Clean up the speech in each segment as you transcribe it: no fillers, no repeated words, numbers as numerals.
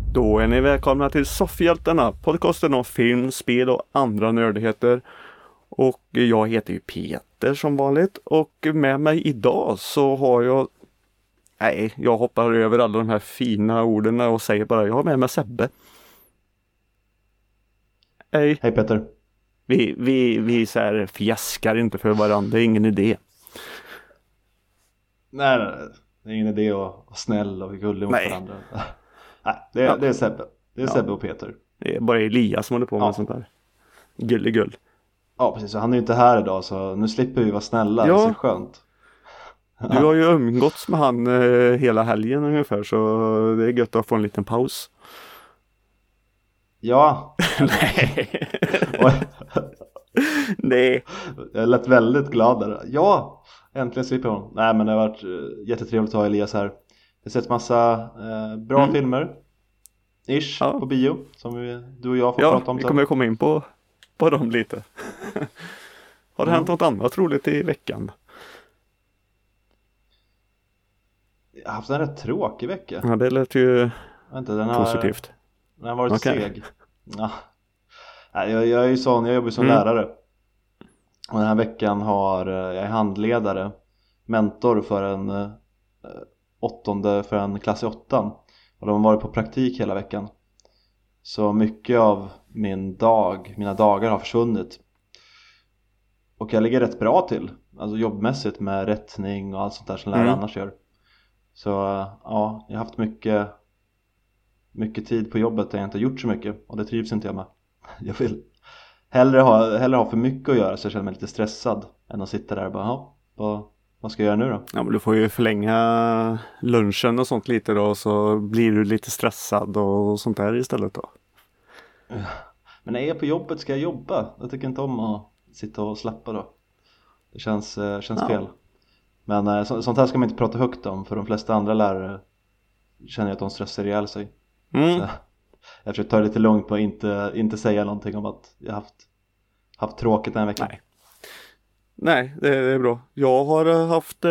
Då är ni välkomna till Soffhjältarna, podcasten om film, spel och andra nördigheter. Och jag heter ju Peter som vanligt. Och med mig idag så har jag... Nej, jag hoppar över alla de här fina orden och säger bara, jag har med mig Sebbe. Hej. Hej Peter. Vi så här fjäskar inte för varandra, det är ingen idé. Nej, det är ingen idé att vara snäll och gullig mot varandra. Nej, det är Sebbe. Det är Sebbe och Peter. Det är bara Elias som håller på med sånt där. Gull. Ja, precis. Så han är ju inte här idag, så nu slipper vi vara snälla. Det är så skönt. Du har ju umgåtts med han hela helgen ungefär, så det är gött att få en liten paus. Ja. Nej. Nej. Jag lät väldigt glad där. Ja, äntligen slipper hon. Nej, men det har varit jättetrevligt att ha Elias här. Jag har sett massa bra filmer på bio som du och jag får prata om. Vi kommer komma in på dem lite. Har det hänt något annat roligt i veckan? Jag har haft en rätt tråkig vecka. Ja, det lät ju positivt. Den har varit seg. Ja. Jag är ju sån, jag jobbar som lärare. Och den här veckan jag är handledare, mentor för en klass i 8. Och de har varit på praktik hela veckan. Så mycket av mina dagar har försvunnit. Och jag ligger rätt bra till, alltså jobbmässigt, med rättning och allt sånt där som lärare annars gör. Så ja, jag har haft mycket tid på jobbet där jag inte har gjort så mycket. Och det trivs inte jag med. Jag vill hellre ha för mycket att göra, så jag känner mig lite stressad, än att sitta där och bara, vad ska jag göra nu då? Ja, men du får ju förlänga lunchen och sånt lite då, så blir du lite stressad och sånt där istället då. Men när jag är på jobbet ska jag jobba. Jag tycker inte om att sitta och slappa då. Det känns fel. Men sånt här ska man inte prata högt om, för de flesta andra lärare känner att de stressar ihjäl sig. Så jag försöker ta det lite lugnt på att inte säga någonting om att jag haft tråkigt den här veckan. Nej, det är bra. Jag har haft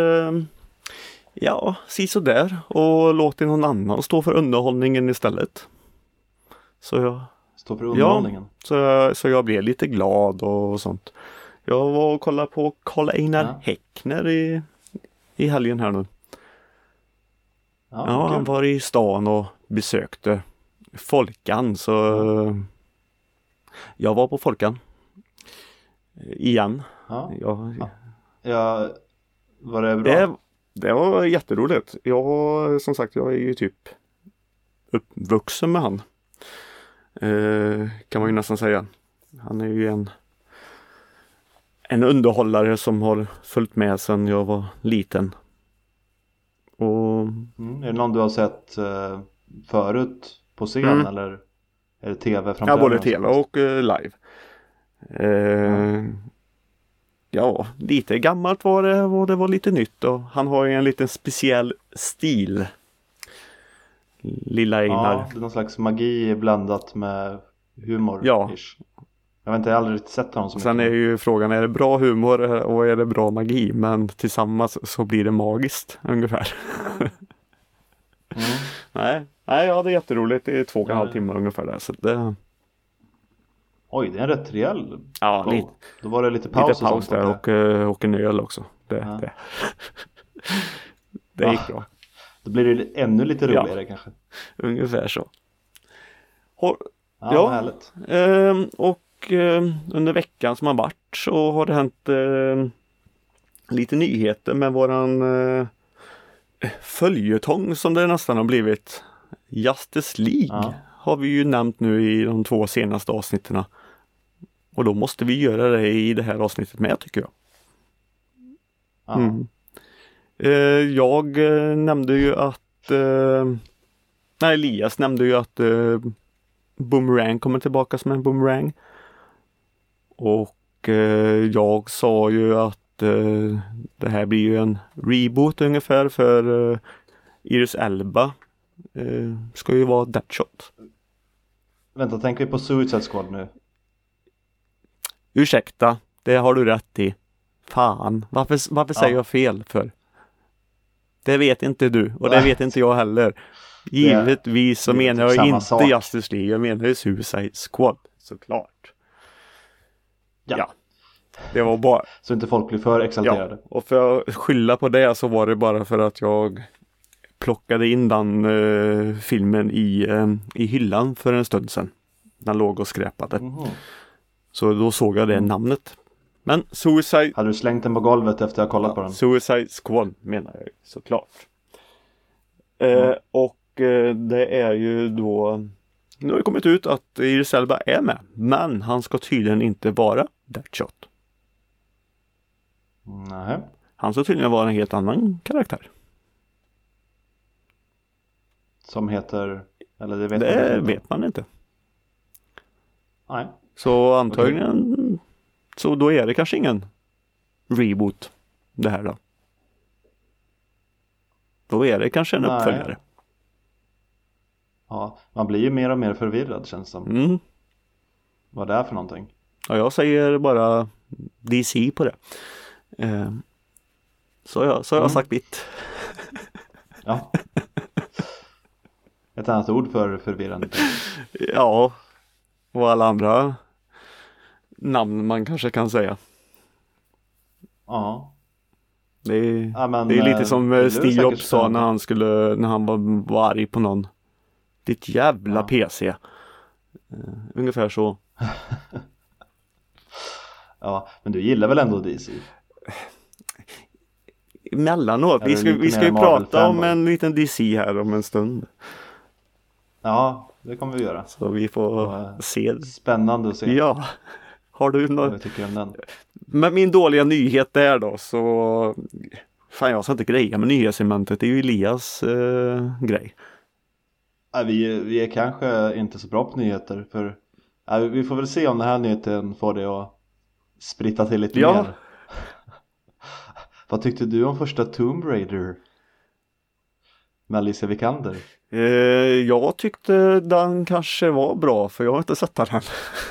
sisådär och låtit någon annan stå för underhållningen istället. Så jag står för underhållningen? Ja, så jag blev lite glad och sånt. Jag var och kollade på Karl-Einar Häckner i helgen här nu. Ja, han var i stan och besökte Folkan, så jag var på Folkan igen. Var det bra? Det var jätteroligt. Som sagt, jag är ju typ uppvuxen med han. Kan man ju nästan säga. Han är ju en underhållare som har följt med sedan jag var liten. Och är det någon du har sett förut på scen, eller är det tv-framträdande? Ja, både tv och live. Ja, lite gammalt var det, och det var lite nytt, och han har ju en liten speciell stil. Lilla Einar. Ja, det är någon slags magi blandat med humor. Ja. Jag vet inte, jag har aldrig riktigt sett honom så mycket. Sen är ju frågan, är det bra humor och är det bra magi? Men tillsammans så blir det magiskt ungefär. Nej, jag hade jätteroligt. Det är 2,5 timmar ungefär där. Så det... Oj, det är en rätt rejäl. Ja, lite. Då var det lite paus. Lite paus där och en öl också. Det gick bra. Då blir det ännu lite roligare kanske. Ungefär så. Härligt. Och under veckan som har varit så har det hänt lite nyheter med våran följetong, som det nästan har blivit. Justice League har vi ju nämnt nu i de 2 senaste avsnitterna. Och då måste vi göra det i det här avsnittet med, tycker jag. Jag nämnde ju att Elias nämnde ju att Boomerang kommer tillbaka som en boomerang. Och jag sa ju att det här blir ju en reboot ungefär, för Idris Elba ska ju vara Deadshot. Vänta, tänker vi på Suicide Squad nu? Ursäkta, det har du rätt i. Fan, varför säger jag fel för? Det vet inte du, och det vet inte jag heller. Givetvis så det är menar typ jag samma inte sak. Justice League. Jag menar ju Suicide Squad, såklart. Ja. Det var bara... Så inte folk blir för exalterade. Ja, och för att skylla på det så var det bara för att jag plockade in den filmen i hyllan för en stund sedan. Den låg och skräpade. Så då såg jag det namnet. Men Suicide... Hade du slängt den på golvet efter att ha kollat på den? Suicide Squad menar jag såklart. Och det är ju då... Nu har det kommit ut att Idris Elba är med. Men han ska tydligen inte vara Deadshot. Nej. Han ska tydligen vara en helt annan karaktär. Som heter... Eller Det vet man inte. Nej. Så antagligen... Så då är det kanske ingen reboot det här då. Då är det kanske en uppföljare. Ja, man blir ju mer och mer förvirrad känns som. Vad det är för någonting. Ja, jag säger bara DC på det. Så har jag sagt mitt. Ja. Ett annat ord för förvirrande. Ja. Och alla andra namn man kanske kan säga. Ja. Det är lite som Steve Jobs sa när han var arg på någon. Ditt jävla PC. Ungefär så. Ja, men du gillar väl ändå DC? Emellanåt. Vi ska ju prata om en liten DC här om en stund. Ja, det kommer vi göra. Så vi får se. Spännande att se. Ja. Har du något? Jag tycker om den. Men min dåliga nyhet där då så... Fan, jag ska inte greja med nyhetsementet. Det är ju Elias grej. Vi är kanske inte så bra på nyheter. För vi får väl se om den här nyheten får det att spritta till lite mer. Vad tyckte du om första Tomb Raider? Med Alicia Vikander? Jag tyckte den kanske var bra. För jag har inte sett den.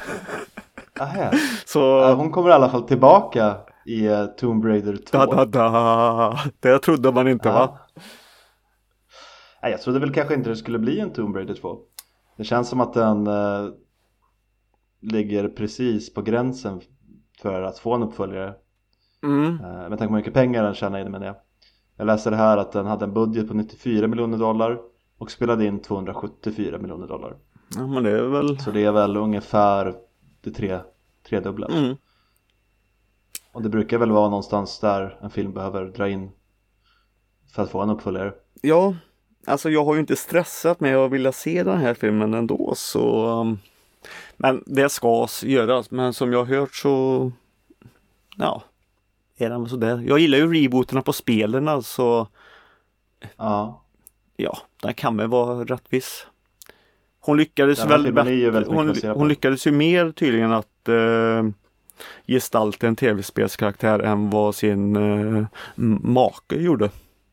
Så... Hon kommer i alla fall tillbaka i Tomb Raider 2. Det trodde man inte, va? Nej, jag trodde väl kanske inte det skulle bli en Tomb Raider 2. Det känns som att den ligger precis på gränsen för att få en uppföljare. Med tanke på hur mycket pengar den tjänar in med det. Jag läste det här att den hade en budget på $94 miljoner och spelade in $274 miljoner. Ja, men det är väl... Så det är väl ungefär det tredubbla. Och det brukar väl vara någonstans där en film behöver dra in för att få en uppföljare. Ja, alltså jag har ju inte stressat med att vilja se den här filmen ändå. Så... Men det ska göras. Men som jag har hört så... Ja, är den sådär. Jag gillar ju rebooterna på spelen, alltså. Ja. Ja, den kan väl vara rättvis. Hon lyckades hon lyckades ju mer tydligen att gestalta en tv-spelskaraktär än vad sin make gjorde.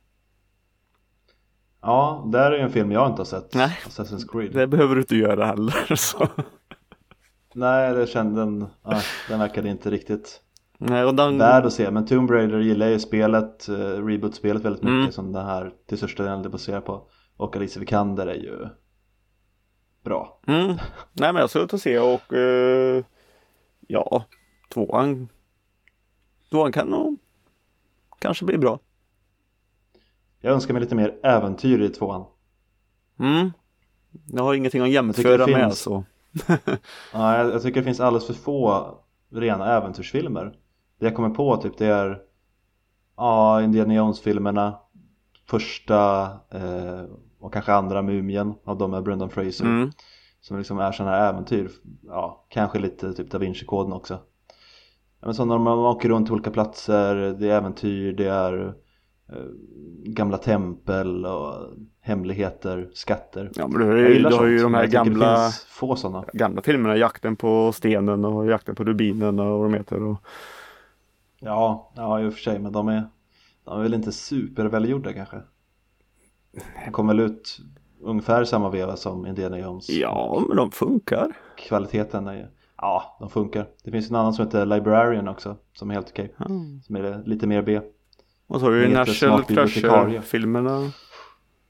Ja, där är en film jag inte har sett. Nej, Assassin's Creed. Det behöver du inte göra heller. Så. Nej, det kände den verkade inte riktigt Nej, och värd att se. Men Tomb Raider gillar ju spelet, reboot-spelet väldigt mycket, som den här till största delen det baserar på. Och Alicia Vikander är ju bra. Nej, men jag ska ut och se och ja, tvåan kan nog kanske bli bra. Jag önskar mig lite mer äventyr i tvåan. Jag har ingenting att jämföra med så. Ja, jag tycker det finns alldeles för få rena äventyrsfilmer. Det jag kommer på typ det är Indiana Jones-filmerna, första och kanske andra Mumien av de med Brendan Fraser, som liksom är sådana här äventyr. Ja, kanske lite typ Da Vinci-koden också. Men så när man åker runt till olika platser, det är äventyr, det är gamla tempel och hemligheter, skatter. Ja, men du har ju de här gamla filmerna, Jakten på stenen och Jakten på rubinen och vad de heter. Och... Ja, i och för sig, men de är väl inte supervälgjorda kanske. De kommer väl ut ungefär samma veva som Indiana Jones. Ja, men de funkar. Kvaliteten är de funkar. Det finns en annan som heter Librarian också, som är helt okej. Som är lite mer B. Och så har du ju National Treasure-filmerna.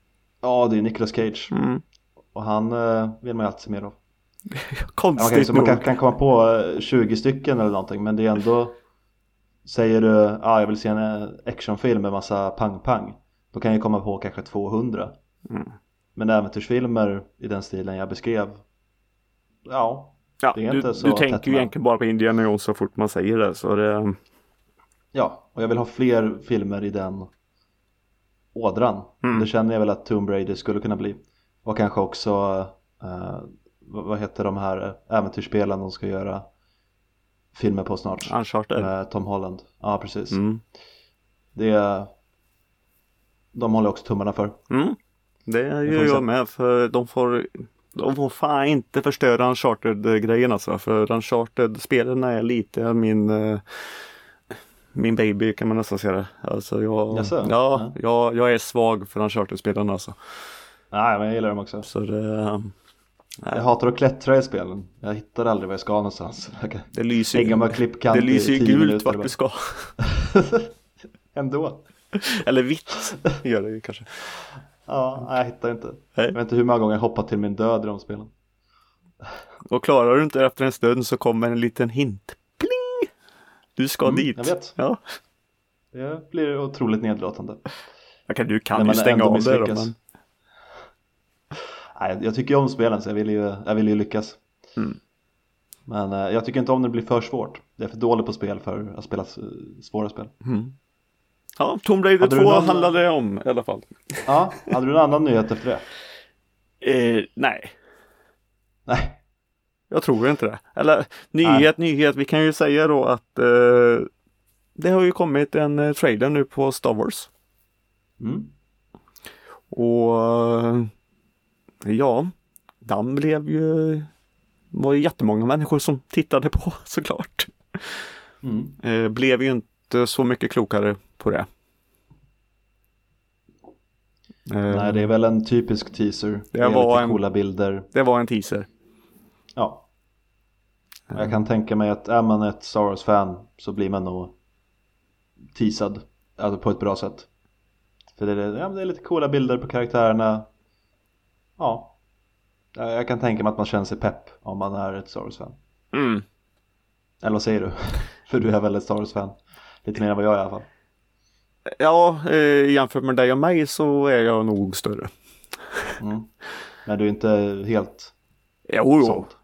Ja, det är Nicolas Cage. Mm. Och han vill man ju alltid se mer av. Konstigt man nog. kan komma på 20 stycken eller någonting, men det är ändå, säger du jag vill se en actionfilm med massa pang-pang, då kan jag komma på kanske 200. Men äventyrsfilmer i den stilen jag beskrev, det är inte så du tätt tänker ju med. egentligen bara på Indiana Jones så fort man säger det, så det... Ja, och jag vill ha fler filmer i den ådran. Det känner jag väl att Tomb Raider skulle kunna bli. Och kanske också vad heter de här äventyrsspelen de ska göra filmer på snart? Uncharted. Med Tom Holland. Ja, precis. De håller också tummarna för. Det gör jag med, för de får fan inte förstöra Uncharted-grejen alltså, för Uncharted-spelen är lite min baby, kan man nästan säga det. Alltså jag är svag för Uncharted-spelen alltså. Nej, men jag gillar dem också. Så det... Jag hatar att klättra i spelen. Jag hittar aldrig var jag ska någonstans. Det lyser ju gult vart du ska. Ändå. Eller vitt gör det ju kanske. Ja, jag hittar inte. Nej. Jag vet inte hur många gånger jag hoppat till min död i de spelen. Och klarar du inte efter en stund så kommer en liten hint. Pling! Du ska dit. Jag vet. Ja. Det blir otroligt nedlåtande. Du kan ju stänga av det då, men... Nej, jag tycker om spelen, så jag vill ju lyckas. Men jag tycker inte om när det blir för svårt. Jag är för dålig på spel för att spela svåra spel. Ja, Tomb Raider 2 handlade det om i alla fall. Ja, hade du en annan nyhet efter det? Nej. Nej. Jag tror inte det. Eller nyhet. Vi kan ju säga då att det har ju kommit en trailer nu på Star Wars. Och den var ju jättemånga människor som tittade på, såklart. Blev ju inte så mycket klokare på det. Nej, det är väl en typisk teaser. Det var lite coola bilder. Det var en teaser. Ja. Jag kan tänka mig att är man ett Star Wars-fan så blir man nog teasad, alltså på ett bra sätt. För det är lite coola bilder på karaktärerna. Ja. Jag kan tänka mig att man känner sig pepp om man är ett Star Wars-fan. Eller vad säger du? För du är väl ett Star Wars-fan. Lite mer än vad jag är i alla fall. Ja, jämfört med dig och mig så är jag nog större. Men du är inte helt sålt?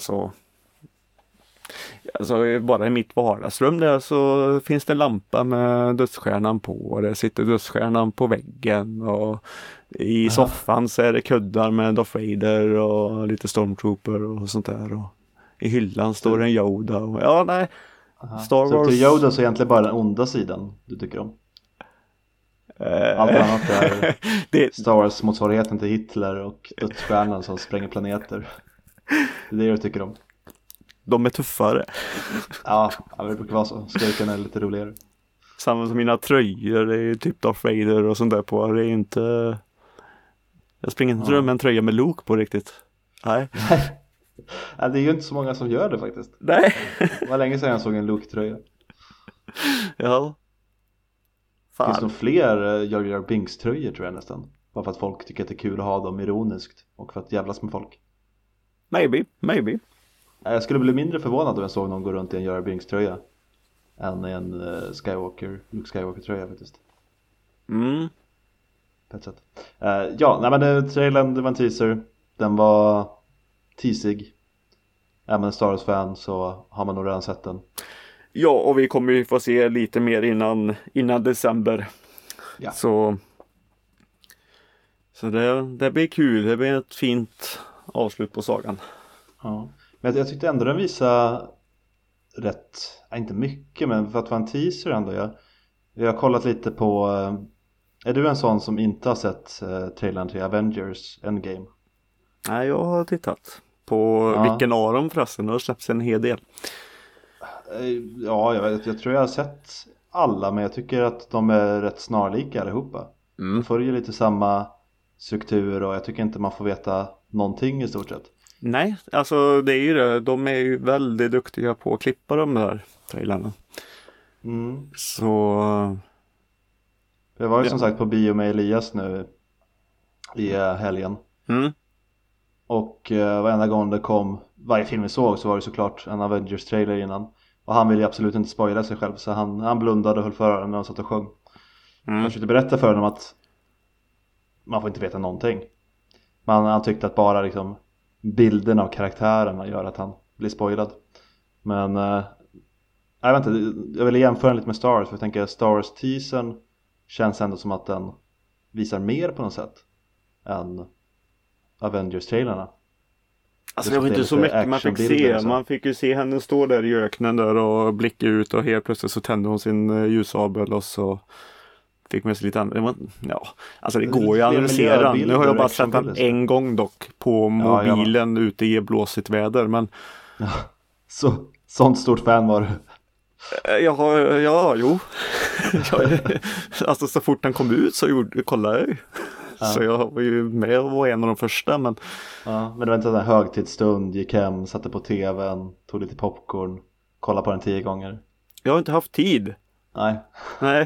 Alltså bara i mitt vardagsrum där så finns det en lampa med dödsstjärnan på, och det sitter dödsstjärnan på väggen, och i soffan så är det kuddar med Darth Vader och lite Stormtrooper och sånt där, och i hyllan står en Yoda och Star Wars. Så till Yoda så är egentligen bara den onda sidan du tycker om? Allt annat är Star Wars motsvarigheten till Hitler och dödsstjärnan som spränger planeter. Det är det du tycker om? De är tuffare. Ja, det brukar vara så. Skurkarna är lite roligare. Samma som mina tröjor, det är typ Darth Vader och sånt där på. Det är inte... Jag springer inte med en tröja med Luke på riktigt. Nej. Det är ju inte så många som gör det faktiskt. Nej. Det var länge sedan jag såg en Luke-tröja. Ja. Det finns nog fler Jar Jar Binks-tröjor tror jag nästan. Bara för att folk tycker att det är kul att ha dem ironiskt. Och för att jävlas med folk. Maybe. Jag skulle bli mindre förvånad om jag såg någon gå runt i en Jar Jar Binks-tröja än en Luke Skywalker-tröja faktiskt. På ett sätt. Trailern, det var en teaser. Den var teasig. Är man en Star Wars-fan så har man nog redan sett den. Ja, och vi kommer ju få se lite mer innan december. Ja. Så det blir kul. Det blir ett fint avslut på sagan. Ja. Men jag tyckte ändå den visade inte mycket, men för att vara en teaser ändå. Jag har kollat lite på, är du en sån som inte har sett trailern till Avengers Endgame? Nej, jag har tittat på vilken av dem förresten. Det har släppts en hel del. Ja, jag tror jag har sett alla, men jag tycker att de är rätt snarlika allihopa. De följer lite samma struktur och jag tycker inte man får veta någonting i stort sett. Nej, alltså det är ju det. De är ju väldigt duktiga på att klippa de där trailerna. Så... Jag var ju som sagt på bio med Elias nu i helgen. Mm. Och varenda gång det kom, varje film vi såg, så var det såklart en Avengers-trailer innan. Och han ville absolut inte spoila sig själv, så han blundade och höll för öronen när han satt och sjöng. Jag försökte berätta för honom att man får inte veta någonting. Men han tyckte att bara liksom bilden av karaktärerna gör att han blir spoilad. Men jag vet inte, jag ville jämföra lite med Star Wars, för jag tänker att Star Wars-teasern känns ändå som att den visar mer på något sätt än Avengers-trailerna. Alltså det var inte så mycket man fick se. Man fick ju se henne stå där i öknen där och blicka ut, och helt plötsligt så tände hon sin ljusabel och så fick man sig lite annat. Ja, alltså det går ju att analysera. Nu har jag bara sett den en gång dock på mobilen ute i blåsigt väder, men ja, sånt stort fan var du. Jo. Alltså så fort den kom ut så kollade jag. Ja. Så jag var ju med och var en av de första. Men det var inte en högtidsstund, gick hem, satte på tvn, tog lite popcorn, kollade på den 10 gånger. Jag har inte haft tid. Nej.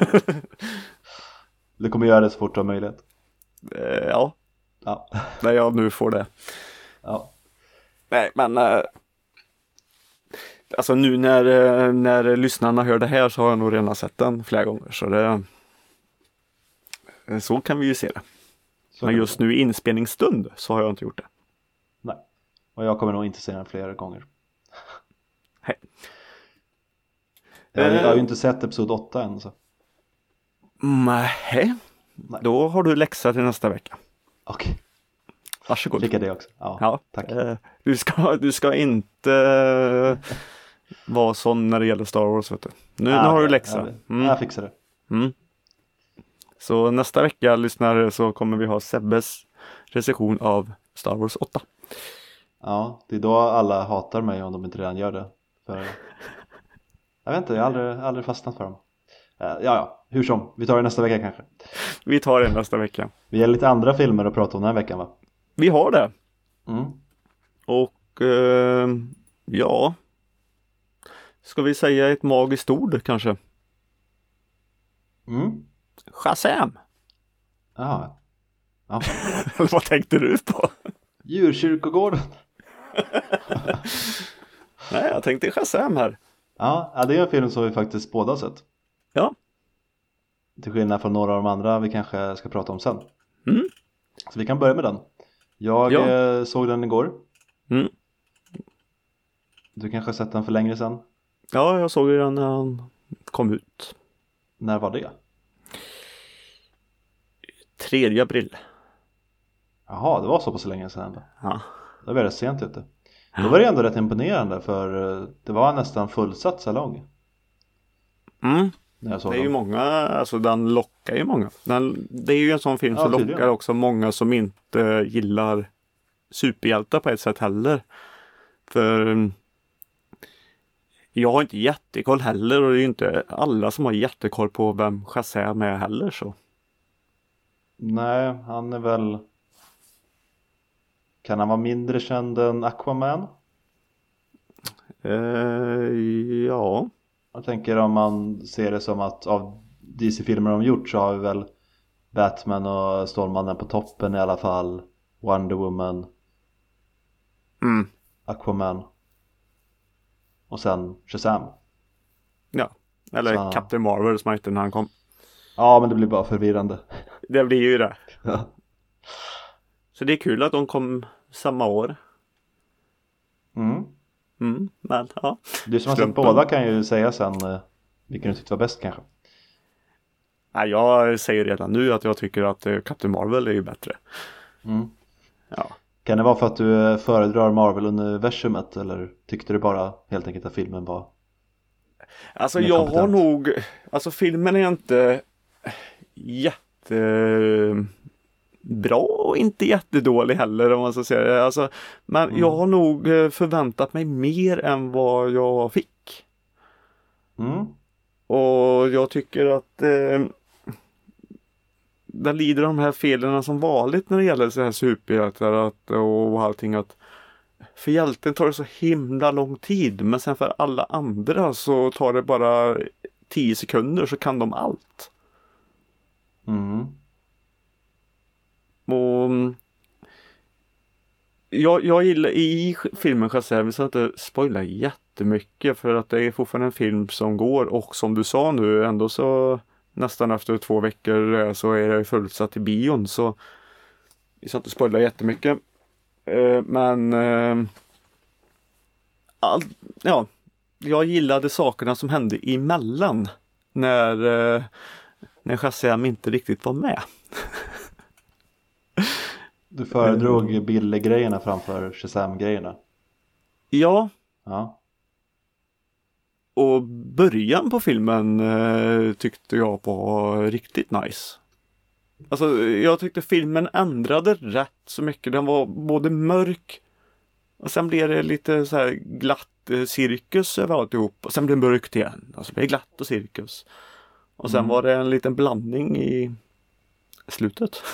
Du kommer göra det så fort du har möjlighet. Ja. När jag nu får det. Ja. Nej, men alltså nu när lyssnarna hör det här så har jag nog redan sett den flera gånger. Så kan vi ju se det. Men just nu i inspelningsstund så har jag inte gjort det. Nej. Och jag kommer nog inte se den flera gånger. Hej. Jag har ju inte sett episod 8 än så. Nej. Då har du läxa till nästa vecka. Okej. Varsågod. Fick jag det också? Ja. Tack. Du ska inte vara sån när det gäller Star Wars, vet du. Nu har du läxa. Jag fixar det. Så nästa vecka, lyssnare, så kommer vi ha Sebbes recension av Star Wars 8. Ja, det är då alla hatar mig om de inte redan gör det. För jag vet inte, jag har aldrig fastnat för dem. Ja, hur som. Vi tar det nästa vecka kanske. Vi tar det nästa vecka. Vi har lite andra filmer att prata om den här veckan, va? Vi har det. Och ja. Ska vi säga ett magiskt ord kanske? Shazam! Ja. Vad tänkte du på? Djurkyrkogården. Nej, jag tänkte Shazam här. Ja, det är en film som vi faktiskt båda har sett. Ja. Till skillnad från några av de andra vi kanske ska prata om sen. Så vi kan börja med den. Jag såg den igår. Du kanske har sett den för längre sedan? Ja, jag såg den när han kom ut. När var det? 3 april. Jaha, det var så pass länge sedan. Ja. Det var rätt sent ute. Då var det ändå rätt imponerande, för det var nästan fullsatt salong. Det är ju många, alltså den lockar ju många. Det är ju en sån film som lockar också många som inte gillar superhjältar på ett sätt heller. För jag har inte jättekoll heller, och det är ju inte alla som har jättekoll på vem Shazam är heller så. Nej, han är väl... Kan han vara mindre känd än Aquaman? Ja. Jag tänker om man ser det som att av DC-filmer de gjort så har vi väl Batman och Stålmannen på toppen i alla fall. Wonder Woman. Aquaman. Och sen Shazam. Ja, eller Captain Marvel som inte när han kom. Ja, men det blir bara förvirrande. Det blir ju det. Ja. Så det är kul att de kom samma år. Men ja. Du som har sett båda kan ju säga sen vilken du tyckte var bäst kanske. Nej, jag säger redan nu att jag tycker att Captain Marvel är ju bättre. Ja. Kan det vara för att du föredrar Marvel-universumet, eller tyckte du bara helt enkelt att filmen var... Alltså jag har nog... Alltså filmen är inte jättebra och inte jättedålig heller, om man ska säga det. Alltså, men jag har nog förväntat mig mer än vad jag fick. Och jag tycker att den lider de här felen som vanligt när det gäller så här superhjältar och allting, att för hjälten tar det så himla lång tid, men sen för alla andra så tar det bara 10 sekunder så kan de allt. Och jag gillar i filmen Shazam, vi ska inte spoila jättemycket för att det är fortfarande en film som går, och som du sa nu ändå så nästan efter 2 veckor så är det fullsatt i bion, så vi ska inte spoila jättemycket. Men ja, jag gillade sakerna som hände emellan när Shazam inte riktigt var med. Du föredrog Billy-grejerna framför Shazam-grejerna. Ja. Ja. Och början på filmen tyckte jag var riktigt nice. Alltså jag tyckte filmen ändrade rätt så mycket. Den var både mörk och sen blev det lite så här glatt cirkus över alltihop. Och sen blev det mörkt igen. Alltså det blev glatt och cirkus. Och sen var det en liten blandning i slutet.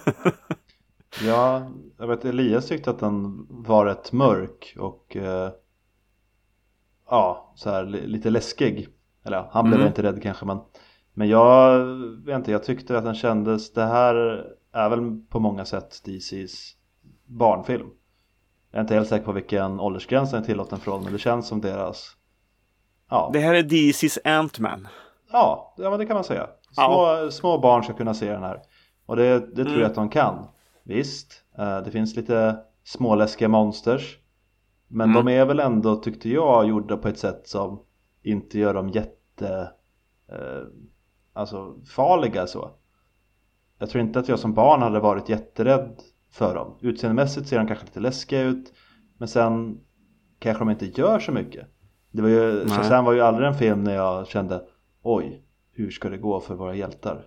Ja, jag vet Elias tyckte att den var rätt mörk och ja, så här lite läskig. Eller ja, han blev inte rädd kanske, men jag vet inte, jag tyckte att den kändes, det här är väl på många sätt DC:s barnfilm. Jag är inte helt säker på vilken åldersgräns den är tillåten från, men det känns som deras, ja. Det här är DC:s Ant-Man. Ja, men det kan man säga. Små barn ska kunna se den här. Och det tror jag att de kan. Visst, det finns lite småläskiga monsters. Men de är väl ändå, tyckte jag, gjorda på ett sätt som inte gör dem alltså farliga så. Jag tror inte att jag som barn hade varit jätterädd för dem. Utseendemässigt ser de kanske lite läskiga ut, men sen kanske de inte gör så mycket. Det var ju, Shazam var ju aldrig en film när jag kände, oj, hur ska det gå för våra hjältar?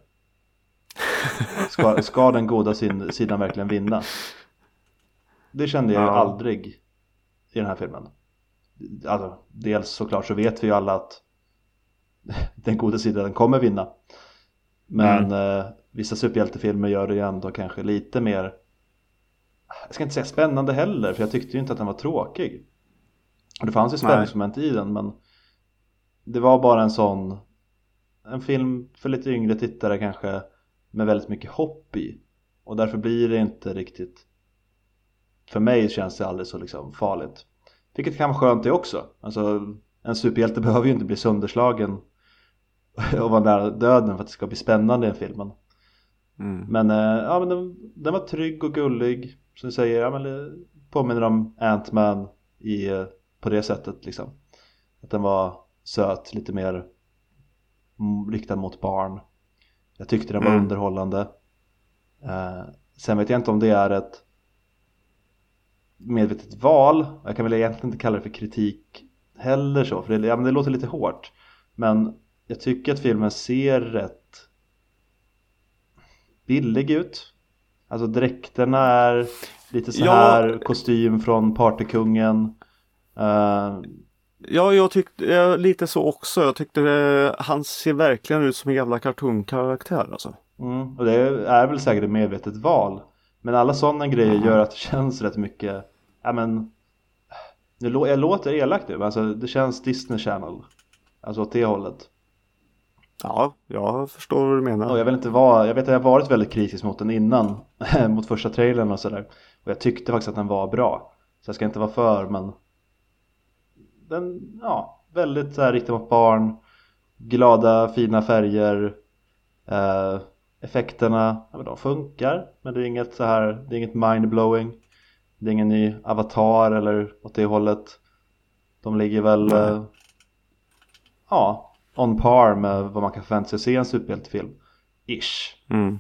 Ska den goda sidan verkligen vinna? Det kände jag ju aldrig i den här filmen. Alltså, dels såklart så vet vi ju alla att den goda sidan kommer vinna. Men vissa superhjältefilmer gör det ju ändå kanske lite mer, jag ska inte säga spännande heller, för jag tyckte ju inte att den var tråkig. Och det fanns ju spänningsmoment i den, men det var bara en film för lite yngre tittare kanske, med väldigt mycket hopp i. Och därför blir det inte riktigt, för mig känns det aldrig så liksom farligt. Vilket kan vara skönt det också. Alltså, en superhjälte behöver ju inte bli sönderslagen och vara nära döden för att det ska bli spännande i en filmen. Men den var trygg och gullig. Som du säger, ja, men det påminner om Ant-Man på det sättet liksom. Att den var söt, lite mer riktad mot barn. Jag tyckte den var underhållande. Sen vet jag inte om det är ett medvetet val. Jag kan väl egentligen inte kalla det för kritik heller så, för det låter lite hårt. Men jag tycker att filmen ser rätt billig ut. Alltså dräkterna är lite så här kostym från Partykungen. Ja, jag tyckte lite så också. Jag tyckte han ser verkligen ut som en jävla kartonkaraktär alltså. Och det är väl säkert ett medvetet val. Men alla sådana grejer gör att det känns rätt mycket, ja men, jag låter elakt nu, men alltså det känns Disney Channel. Alltså åt det hållet. Ja, jag förstår vad du menar. Och jag vet att jag har varit väldigt kritisk mot den innan, mot första trailern och sådär. Och jag tyckte faktiskt att den var bra. Så jag ska inte vara för, men den, väldigt så här riktad mot barn. Glada, fina färger. Effekterna, de funkar. Men det är inget så här, det är inget mindblowing. Det är ingen ny Avatar eller åt det hållet. De ligger väl on par med vad man kan förvänta sig att se i en superhjältefilm. Ish.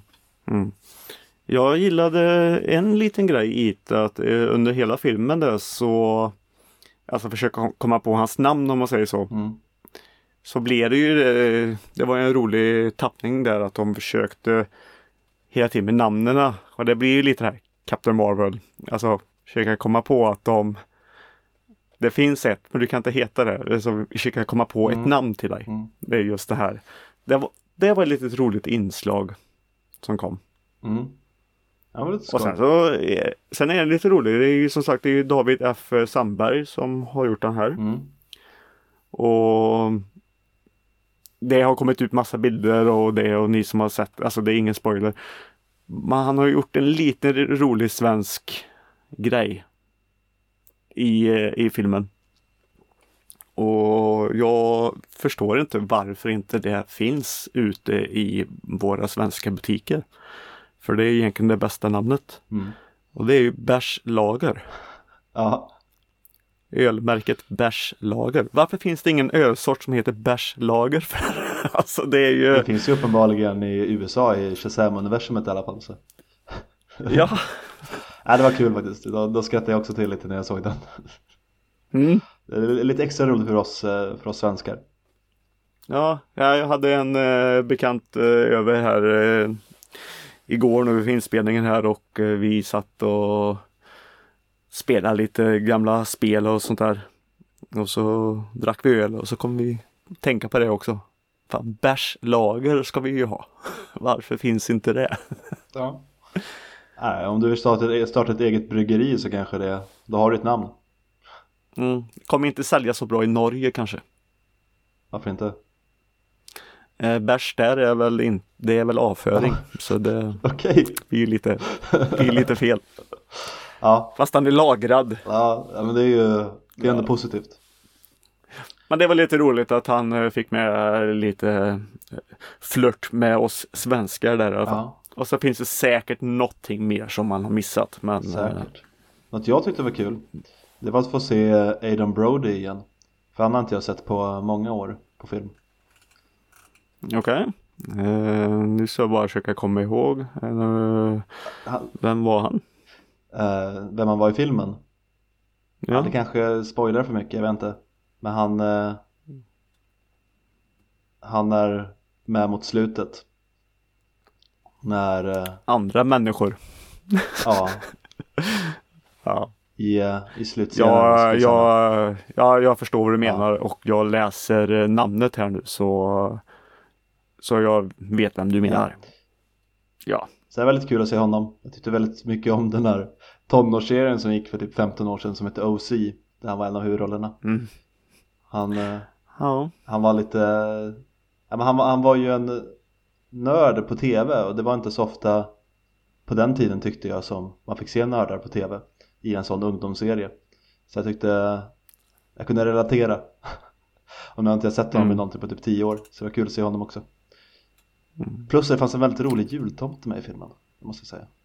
Jag gillade en liten grej i att under hela filmen där så, alltså försöka komma på hans namn om man säger så. Så blev det ju, det var en rolig tappning där att de försökte hela tiden med namnena. Och det blir ju lite här Captain Marvel. Alltså försöka komma på att det finns ett, men du kan inte heta det. Så försöka komma på ett namn till dig. Det är just det här. Det var ett litet roligt inslag som kom. Ja, men och sen är det lite roligt. Det är ju som sagt, det är ju David F. Sandberg som har gjort den här. Och det har kommit ut massa bilder och ni som har sett, alltså det är ingen spoiler. Men han har gjort en liten rolig svensk grej i filmen. Och jag förstår inte varför inte det finns ute i våra svenska butiker. För det är egentligen det bästa namnet. Och det är ju Bärslager. Ja. Ölmärket Bärslager. Varför finns det ingen ölsort som heter Bärslager? Alltså det är ju... Det finns ju uppenbarligen i USA i Shazam-universumet i alla fall. Så. Ja. Nej, det var kul faktiskt. Då skrattade jag också till lite när jag såg den. Det är lite extra roligt för oss svenskar. Ja, jag hade en bekant över här igår nu vid inspelningen här och vi satt och spelade lite gamla spel och sånt där. Och så drack vi öl och så kom vi tänka på det också. Fan, bärslager ska vi ju ha. Varför finns inte det? Ja. Nej, om du vill starta ett eget bryggeri så kanske då har du ett namn. Kommer inte sälja så bra i Norge kanske. Varför inte? Bärs där är väl det är väl avföring. Så det blir lite fel. Ja. Fast han är lagrad. Ja, men det är ändå positivt. Men det var lite roligt att han fick med lite flört med oss svenskar där i alla fall. Ja. Och så finns det säkert någonting mer som man har missat. Men, säkert. Något jag tyckte var kul, det var att få se Aidan Brody igen. För han har inte jag sett på många år på film. Okej. Nu ska jag bara försöka komma ihåg. Vem var han? Vem han var i filmen. Ja. Det kanske spoilar för mycket, jag vet inte. Men han är med mot slutet. När andra människor. Ja. Ja. I slutscenen. Jag förstår vad du menar och jag läser namnet här nu så jag vet vem du menar. Ja. Så det är väldigt kul att se honom. Jag tyckte väldigt mycket om den här tonårsserien som gick för typ 15 år sedan som heter OC. Där han var en av huvudrollerna. Han var lite... Ja, men han var ju en nörd på tv och det var inte så ofta på den tiden tyckte jag som man fick se nördar på tv i en sån ungdomsserie. Så jag tyckte jag kunde relatera. Och nu har inte jag sett honom i någonting på typ 10 år. Så det var kul att se honom också. Plus det fanns en väldigt rolig jultomte med i filmen, måste jag säga.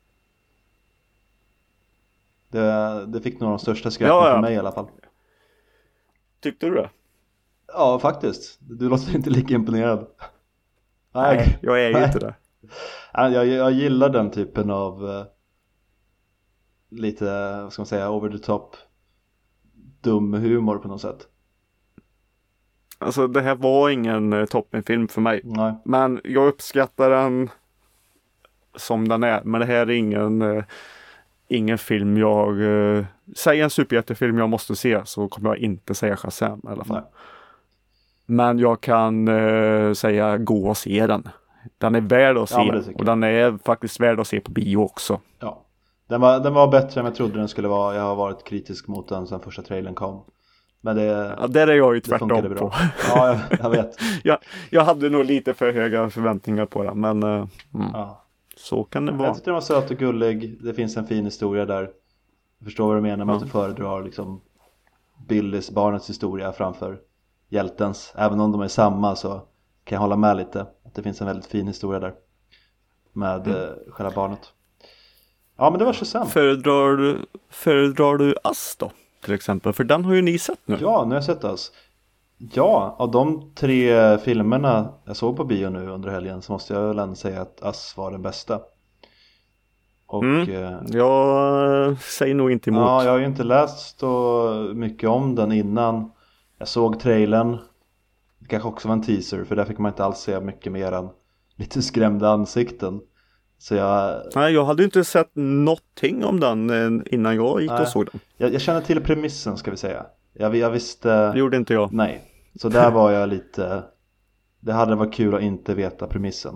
Det fick nog de största skratten för mig i alla fall. Tyckte du det? Ja, faktiskt. Du låter inte lika imponerad. Nej, jag är ju inte det. Jag gillar den typen av lite, vad ska man säga, over the top dum humor på något sätt. Alltså det här var ingen toppenfilm för mig. Nej. Men jag uppskattar den som den är. Men det här är ingen film jag... säg en superhjältefilm jag måste se så kommer jag inte säga Shazam i alla fall. Nej. Men jag kan säga gå och se den. Den är värd att se. Och den är faktiskt värd att se på bio också. Ja. Den var bättre än jag trodde den skulle vara. Jag har varit kritisk mot den sedan första trailern kom. Men där är jag ju tvärtom på. Ja, jag vet. jag hade nog lite för höga förväntningar på den. Men så kan det vara. Jag tyckte den var söt och gullig. Det finns en fin historia där. Jag förstår vad du menar med att du föredrar liksom Billys, barnets historia framför hjältens. Även om de är samma så kan jag hålla med lite. Att det finns en väldigt fin historia där. Med själva barnet. Ja, men det var Shazam. Föredrar du Ass då? Till exempel, för den har ju ni sett nu. Ja, nu har jag sett Ass. Ja, av de 3 filmerna jag såg på bio nu under helgen så måste jag väl ändå säga att Ass var den bästa. Och, jag säger nog inte emot. Ja, jag har ju inte läst så mycket om den innan. Jag såg trailern. Det kanske också var en teaser, för där fick man inte alls se mycket mer än lite skrämda ansikten. Så Nej, jag hade inte sett någonting om den innan jag gick och såg den. Jag känner till premissen, ska vi säga. Jag visste... Det gjorde inte jag. Nej, så där var jag lite... Det hade varit kul att inte veta premissen.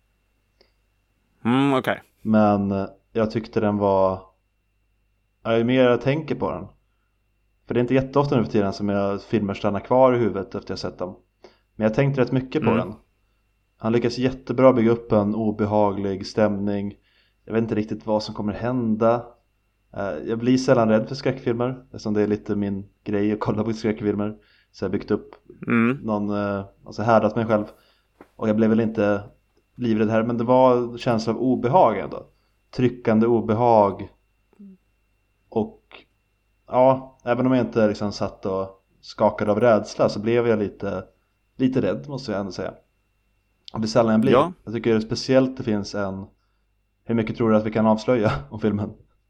Okej. Men jag tyckte den var... Ju mer jag tänker på den. För det är inte jätteofta nu för tiden som filmer stannar kvar i huvudet efter jag sett dem. Men jag tänkte rätt mycket på den. Han lyckas jättebra bygga upp en obehaglig stämning. Jag vet inte riktigt vad som kommer hända. Jag blir sällan rädd för skräckfilmer, eftersom det är lite min grej att kolla på skräckfilmer. Så jag har byggt upp alltså härdat mig själv. Och jag blev väl inte livrädd här, men det var känsla av obehag ändå. Tryckande obehag. Och ja, även om jag inte liksom satt och skakade av rädsla, så blev jag lite rädd, måste jag ändå säga. Och det är sällan jag blir. Ja. Jag tycker det är speciellt det finns en... Hur mycket tror du att vi kan avslöja om filmen?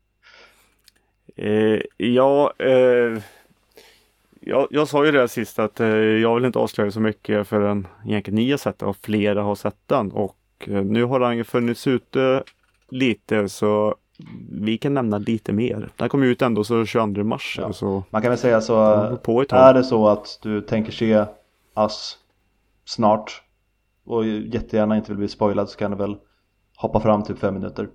Jag sa ju det sist att jag vill inte avslöja så mycket förrän egentligen ni har sett det och flera har sett den. Och nu har den ju funnits ute lite, så vi kan nämna lite mer. Den kom ut ändå så 22 mars. Ja. Så man kan väl säga så, är det så att du tänker se Us snart och jättegärna inte vill bli spoilad, så kan du väl hoppa fram typ 5 minuter.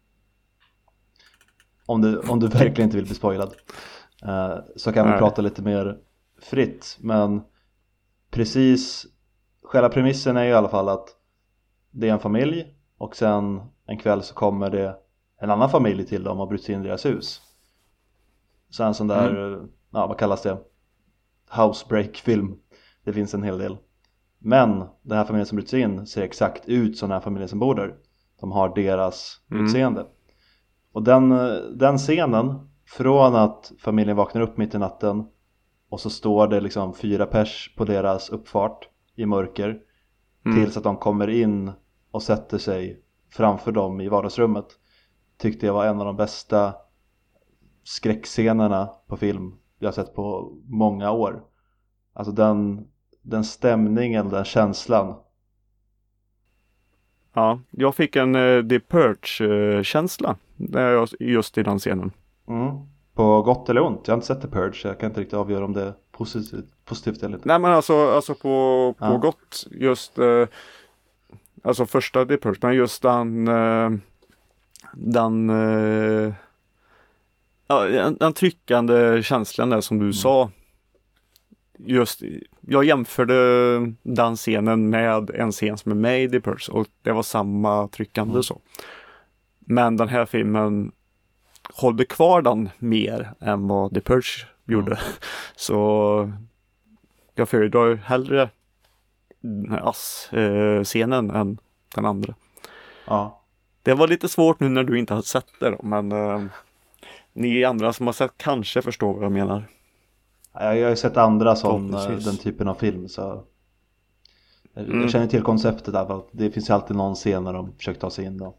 Om du verkligen inte vill bli spoilad. Så kan vi prata lite mer fritt. Men precis, själva premissen är ju i alla fall att det är en familj, och sen en kväll så kommer det en annan familj till dem och bryter in i deras hus. Så en sån där, vad kallas det? Housebreak-film. Det finns en hel del. Men den här familjen som bryts in ser exakt ut som den här familjen som bor där. De har deras utseende. Och den scenen, från att familjen vaknar upp mitt i natten och så står det liksom 4 pers på deras uppfart i mörker, tills att de kommer in och sätter sig framför dem i vardagsrummet, tyckte jag var en av de bästa skräckscenerna på film jag har sett på många år. Alltså den stämningen, den känslan. Ja, jag fick en The Purge-känsla just i den scenen. På gott eller ont? Jag har inte sett The Purge, jag kan inte riktigt avgöra om det är positivt eller inte. Nej, men alltså på gott, just alltså första The Purge, men just den tryckande känslan där som du sa. Just, jag jämförde den scenen med en scen som är med i The Purge, och det var samma tryckande så. Men den här filmen håller kvar den mer än vad The Purge gjorde. Så jag föredrar hellre scenen än den andra. Ja. Det var lite svårt nu när du inte har sett det då, men ni andra som har sett kanske förstår vad jag menar. Jag har ju sett andra som den typen av film, så jag känner till konceptet där, för det finns ju alltid någon scen när de försöker ta sig in då.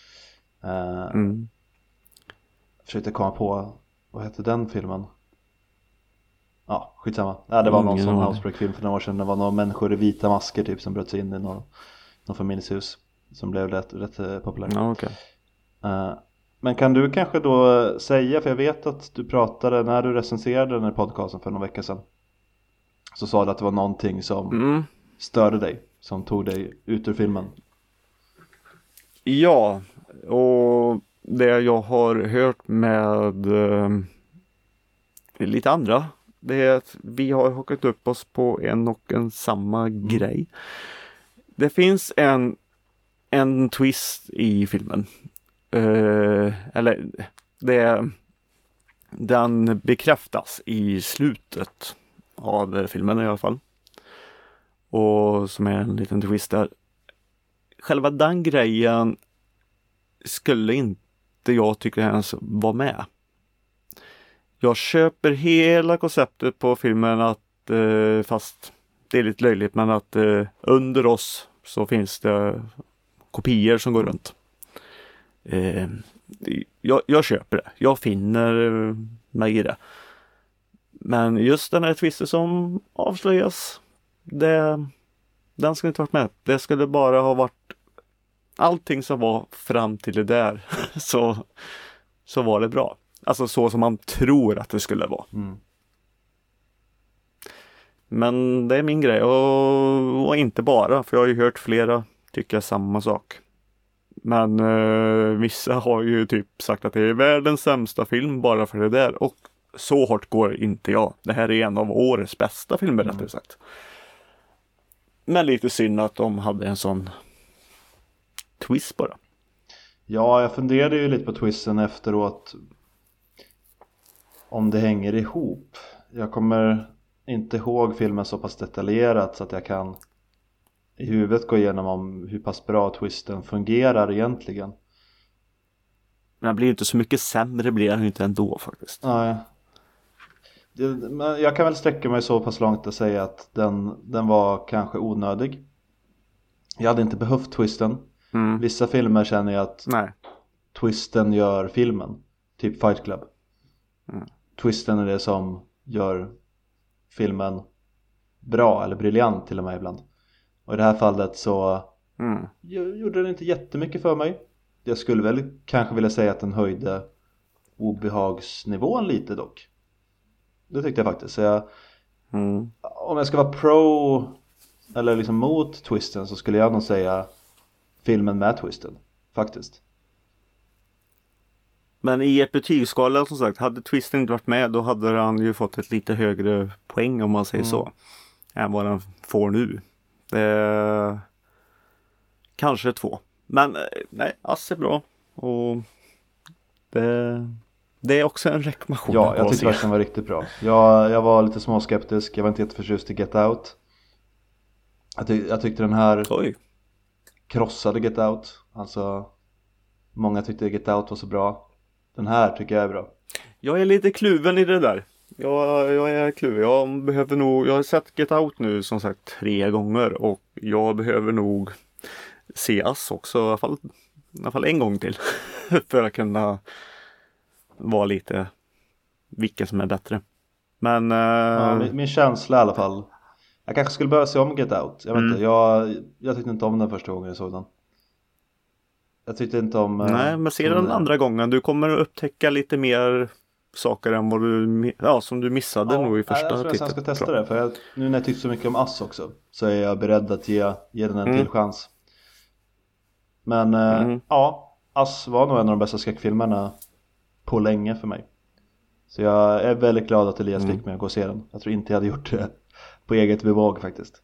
Försökte komma på, vad heter den filmen? Ja, skitsamma. Det var någon sån Housebreak-film för några år sedan. Det var några människor i vita masker typ som bröt sig in i någon familjeshus som blev rätt populär. Ja, okay. Men kan du kanske då säga, för jag vet att du pratade när du recenserade den här podcasten för några veckor sedan, så sa du att det var någonting som störde dig, som tog dig ut ur filmen. Ja, och det jag har hört med lite andra, det är att vi har hakat upp oss på en och en samma grej. Det finns en twist i filmen. Den bekräftas i slutet av filmen i alla fall. Och som är en liten twist där. Själva den grejen skulle inte jag tycka ens var med. Jag köper hela konceptet på filmen att fast det är lite löjligt, men att under oss så finns det kopior som går runt. Jag köper det. Jag finner mig i det. Men just den här twisten som avslöjas, den skulle inte varit med. Det skulle bara ha varit allting som var fram till det där. så var det bra. Alltså så som man tror att det skulle vara. Men det är min grej. Och inte bara. För jag har ju hört flera tycka samma sak. Men vissa har ju typ sagt att det är världens sämsta film bara för det där. Och så hårt går inte jag. Det här är en av årets bästa filmer rättare sagt. Men lite synd att de hade en sån twist bara. Ja, jag funderade ju lite på twisten efteråt, om det hänger ihop. Jag kommer inte ihåg filmen så pass detaljerat så att jag kan i huvudet gå igenom om hur pass bra twisten fungerar egentligen. Men det blir inte så mycket sämre, blir det inte ändå faktiskt. Nej. Men jag kan väl sträcka mig så pass långt att säga att den var kanske onödig. Jag hade inte behövt twisten. Vissa filmer känner jag att twisten gör filmen. Typ Fight Club. Twisten är det som gör filmen bra eller briljant till och med ibland. Och i det här fallet så gjorde den inte jättemycket för mig. Jag skulle väl kanske vilja säga att den höjde obehagsnivån lite dock. Det tyckte jag faktiskt. Så om jag ska vara pro eller liksom mot twisten så skulle jag nog säga filmen med twisten. Faktiskt. Men i ett betygsskala som sagt, hade twisten inte varit med, då hade han ju fått ett lite högre poäng om man säger så. Än vad den får nu. Kanske 2. Men nej, Ass är bra. Och det är också en rekommendation. Ja, jag tyckte faktiskt den var riktigt bra. Jag var lite småskeptisk. Jag var inte jätteförtjust i Get Out. Jag tyckte den här krossade Get Out. Alltså, många tyckte Get Out var så bra. Den här tycker jag är bra. Jag är lite kluven i det där. Jag är kluven. Jag har sett Get Out nu som sagt 3 gånger. Och jag behöver nog se Ass också. I alla fall en gång till. För att kunna vara lite vilken som är bättre. Men min känsla i alla fall. Jag kanske skulle behöva se om Get Out. Jag vet inte, jag tyckte inte om den första gången jag såg den. Jag tyckte inte om... Nej, men se den andra gången. Du kommer att upptäcka lite mer saker än vad som du missade nog i första titeln. Jag ska testa det. För nu när jag tyckte så mycket om Ass också, så är jag beredd att ge den en till chans. Men Ass var nog en av de bästa skräckfilmerna på länge för mig. Så jag är väldigt glad att Elias fick mig att gå och se den. Jag tror inte jag hade gjort det på eget bevåg faktiskt.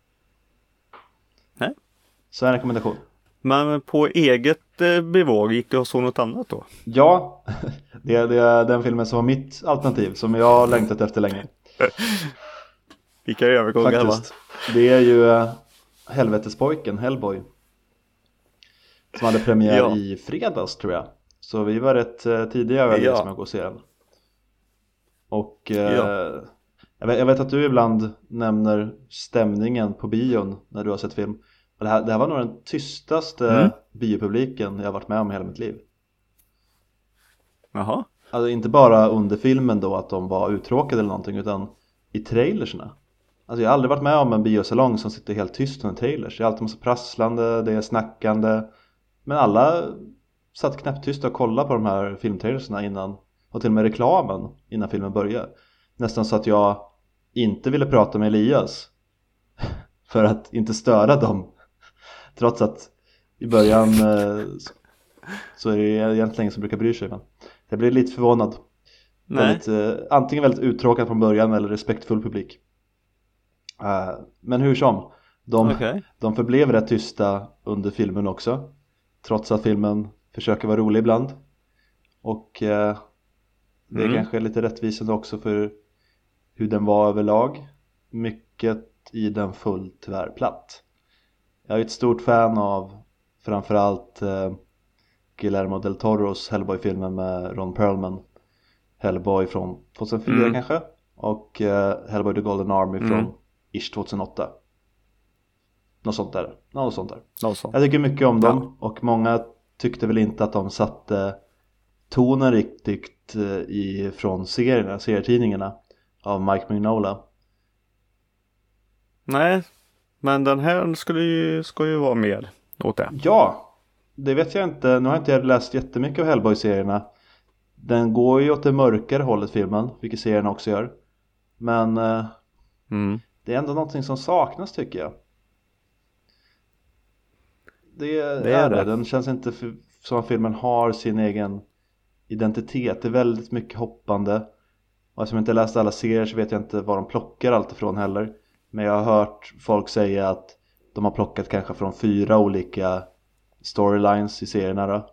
Nej. Så en rekommendation. Men på eget bevåg gick du och såg något annat då? Ja, det är den filmen som var mitt alternativ, som jag har längtat efter länge. Vilka övergångar va? Det är ju Helvetespojken, Hellboy, som hade premiär i fredags tror jag. Så vi var rätt tidiga med att gå och se den. Och jag vet att du ibland nämner stämningen på bion när du har sett film. Och det här var nog den tystaste biopubliken jag varit med om i hela mitt liv. Jaha. Alltså inte bara under filmen då att de var uttråkade eller någonting, utan i trailersna. Alltså jag har aldrig varit med om en biosalong som sitter helt tyst under trailers. Det är alltid massa prasslande, det är snackande. Men alla satt knäpptysta och kollade på de här filmtrailersna innan. Och till och med reklamen innan filmen började. Nästan så att jag inte ville prata med Elias. För att inte störa dem. Trots att i början så är det egentligen ingen som brukar bry sig. Men jag blev lite förvånad. Antingen väldigt uttråkad från början eller respektfull publik. Men hur som, de förblev rätt tysta under filmen också. Trots att filmen försöker vara rolig ibland. Och det är kanske lite rättvisande också för hur den var överlag. Mycket i den full tyvärr platt. Jag är ett stort fan av framförallt Guillermo del Toros Hellboy-filmen med Ron Perlman. Hellboy från 2004 kanske. Och Hellboy The Golden Army från 2008. Något sånt där. Jag tycker mycket om dem. Och många tyckte väl inte att de satte tonen riktigt från serietidningarna av Mike Mignola. Nej, men den här ska ju vara mer åt det. Ja, det vet jag inte. Nu har inte jag läst jättemycket av Hellboy-serierna. Den går ju åt det mörkare hållet, filmen, vilket serierna också gör. Men det är ändå någonting som saknas tycker jag. Det är det. Den känns inte som att filmen har sin egen identitet. Det är väldigt mycket hoppande. Och eftersom jag inte läst alla serier så vet jag inte var de plockar allt ifrån heller. Men jag har hört folk säga att de har plockat kanske från 4 olika storylines i serierna då.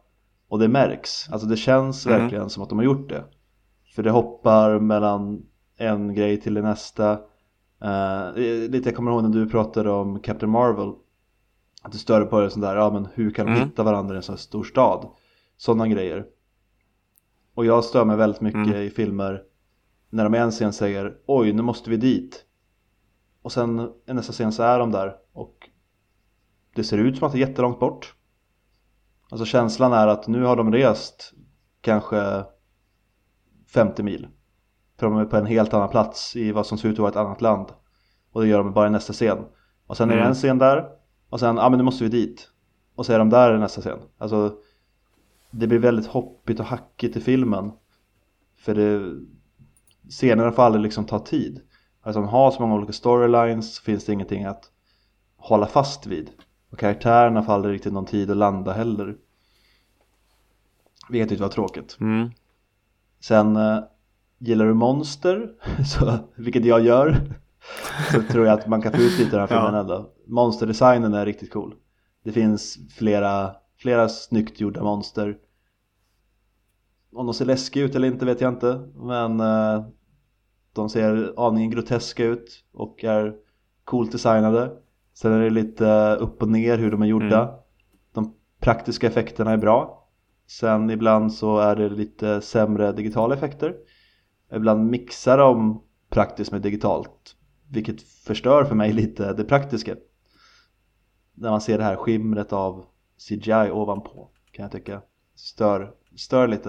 Och det märks, alltså det känns verkligen som att de har gjort det. För det hoppar mellan en grej till det nästa. Lite jag kommer ihåg när du pratade om Captain Marvel, att du störde på det sånt där, ja men hur kan de hitta varandra i en sån här stor stad? Sådana grejer. Och jag stör mig väldigt mycket i filmer när de i en scen säger, oj nu måste vi dit. Och sen i nästa scen så är de där och det ser ut som att det är jättelångt bort. Alltså känslan är att nu har de rest kanske 50 mil. För de är på en helt annan plats i vad som ser ut att vara ett annat land. Och det gör de bara i nästa scen. Och sen är det en scen där. Och sen, ja men nu måste vi dit. Och så är de där i nästa scen. Alltså det blir väldigt hoppigt och hackigt i filmen. För scenerna får aldrig liksom ta tid. Alltså de har så många olika storylines, så finns det ingenting att hålla fast vid. Och karaktärerna får aldrig riktigt någon tid att landa heller. Vilket var tråkigt. Sen gillar du monster, så, vilket jag gör, så tror jag att man kan få ut lite den här filmen ändå. Monsterdesignen är riktigt cool. Det finns flera snyggt gjorda monster. Om de ser läskiga ut eller inte vet jag inte. Men de ser aningen groteska ut och är coolt designade. Sen är det lite upp och ner hur de är gjorda. De praktiska effekterna är bra. Sen ibland så är det lite sämre digitala effekter. Ibland mixar de praktiskt med digitalt, vilket förstör för mig lite det praktiska. När man ser det här skimret av CGI ovanpå, kan jag tycka stör lite.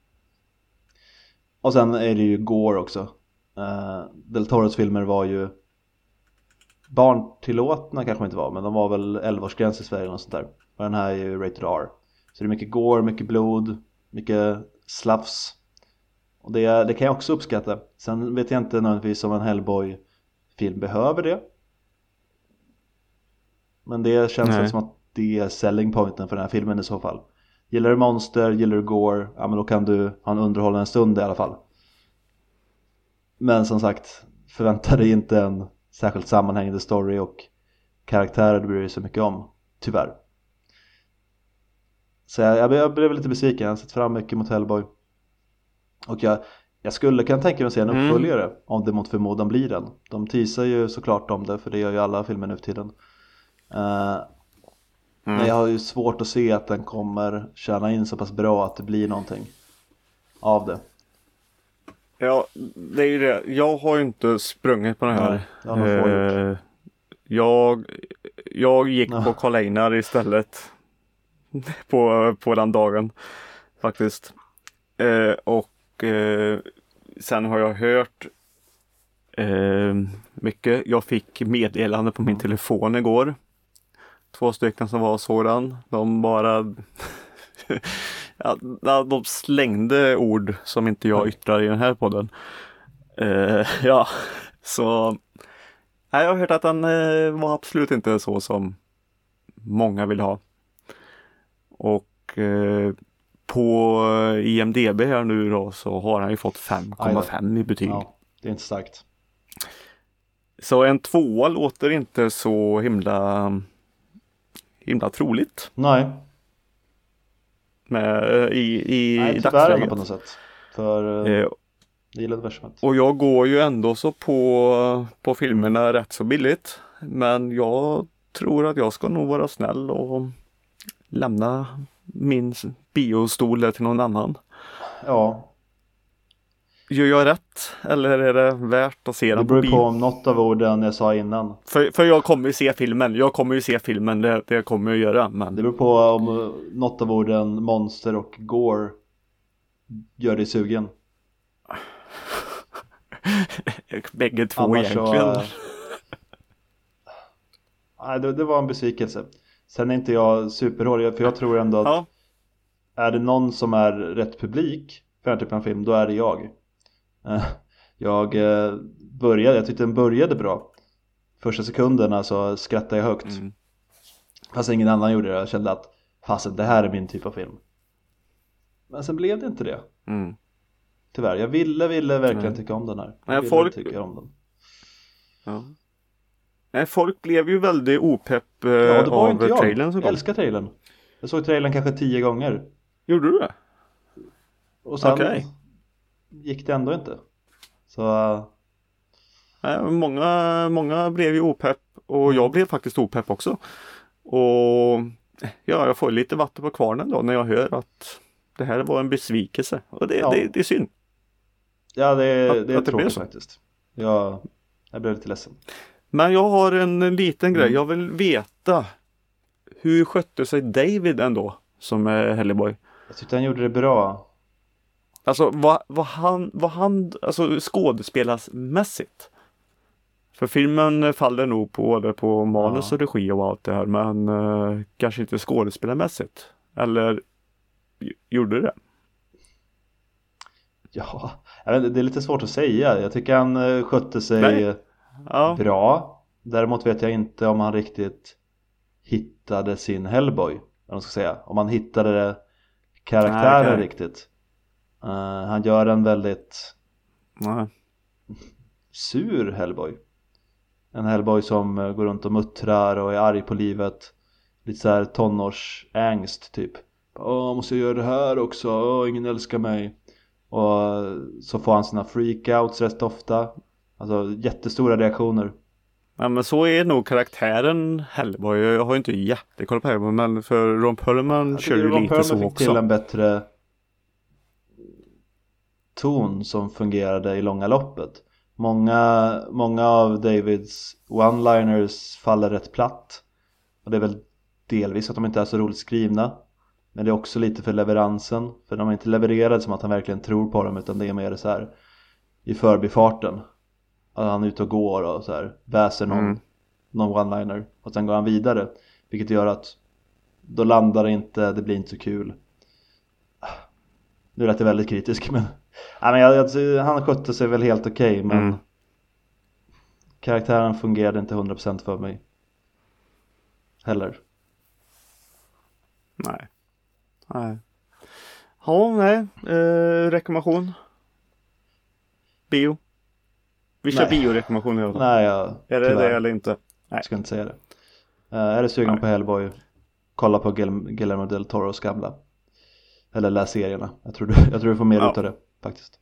Och sen är det ju gore också. Del Toros filmer var ju barntillåtna, kanske inte var, men de var väl 11-årsgräns i Sverige och sånt där. Och den här är ju rated R. Så det är mycket gore, mycket blod, mycket slafs. Och det kan jag också uppskatta. Sen vet jag inte nödvändigtvis om en Hellboy-film behöver det. Men det känns som att det är selling pointen för den här filmen i så fall. Gillar du monster, gillar du gore, ja men då kan du ha en underhållande stund i alla fall. Men som sagt, förvänta dig inte en särskilt sammanhängande story och karaktärer du bryr dig så mycket om, tyvärr. Så jag blev lite besviken. Jag har sett fram mycket mot Hellboy. Och jag skulle kan tänka mig att se en uppföljare om det mot förmodan blir den. De teasar ju såklart om det, för det gör ju alla filmer nu för tiden. Men jag har ju svårt att se att den kommer tjäna in så pass bra att det blir någonting av det. Ja, det är ju det. Jag har ju inte sprungit på den här. Jag gick på Carl Einar istället på den dagen faktiskt. Sen har jag hört mycket. Jag fick meddelande på min telefon igår. 2 stycken som var sådan. De bara de slängde ord som inte jag yttrar i den här podden. Så jag har hört att den var absolut inte så som många vill ha. Och på IMDb här nu då så har han ju fått 5,5 i betyg. Ja, det är inte starkt. Så en 2 låter inte så himla troligt. Nej. I dagsläget på något sätt. För det gillade versionet. Och jag går ju ändå så på filmerna rätt så billigt. Men jag tror att jag ska nog vara snäll och lämna min biostol till någon annan. Ja. Gör jag rätt? Eller är det värt att se den på bio? Det beror på om något av orden jag sa innan. För jag kommer ju se filmen. Det kommer jag göra. Men... Det beror på om något av orden monster och gore gör dig sugen. Bägge två egentligen. Nej, det var en besvikelse. Sen är inte jag superhård, för jag tror ändå att är det någon som är rätt publik för den typen av film, då är det jag. Jag tyckte den började bra. Första sekunderna så skrattade jag högt. Fast ingen annan gjorde det. Jag kände att fast det här är min typ av film. Men sen blev det inte det. Tyvärr, jag ville verkligen tycka om den här. Tycka om den. Ja. Nej, folk blev ju väldigt opepp det var av inte jag. trailern. Jag älskar trailern. Jag såg trailern kanske 10 gånger. Gjorde du det? Och sen Okej. gick det ändå inte. Så Många blev ju opepp och jag blev faktiskt opepp också. Och ja, jag får lite vatten på kvarnen då när jag hör att det här var en besvikelse. Och Ja. det är synd. ja, det är Att det blev tråkigt så. faktiskt. Jag blev lite ledsen. Men jag har en liten grej. Jag vill veta hur skötte sig David ändå som är Hellboy? Jag tyckte han gjorde det bra. Alltså vad han alltså skådespelarmässigt. För filmen faller nog på manus och regi och allt det här, men kanske inte skådespelarmässigt. Eller gjorde det? Ja, jag vet inte, det är lite svårt att säga. Jag tycker han skötte sig Ja. bra. Däremot vet jag inte om han riktigt hittade sin Hellboy, eller vad man ska säga. Om han hittade karaktären riktigt. Han gör en väldigt sur Hellboy. En Hellboy som går runt och muttrar och är arg på livet. Lite så här tonårsängst typ. Måste jag göra det här också? Ingen älskar mig. Och så får han sina freakouts rätt ofta. Alltså jättestora reaktioner. Ja, men så är nog karaktären Hellboy. Jag har ju inte jättekoll på Hellboy, men för Ron Perlman kör ju lite så fick också. Till en bättre ton som fungerade i långa loppet. Många av Davids one-liners faller rätt platt. Och det är väl delvis att de inte är så roligt skrivna. Men det är också lite för leveransen. För de är inte levererade som att han verkligen tror på dem. Utan det är mer så här i förbifarten. Att han är ute och går och så här väser någon one-liner. Och sen går han vidare. Vilket gör att då landar det inte, det blir inte så kul. Nu lät jag väldigt kritisk, men han skötte sig väl helt okej, men karaktären fungerade inte 100% för mig heller. Nej. Ja, nej. Rekommendation? Bio? Vi kör biorekommendation i alla fall. Nej, är det det eller inte? Nej. Jag ska inte säga det. Är du sugen på Hellboy? Kolla på Guillermo del Toros gamla. Eller läs serierna. Jag tror du får mer ut av det faktiskt.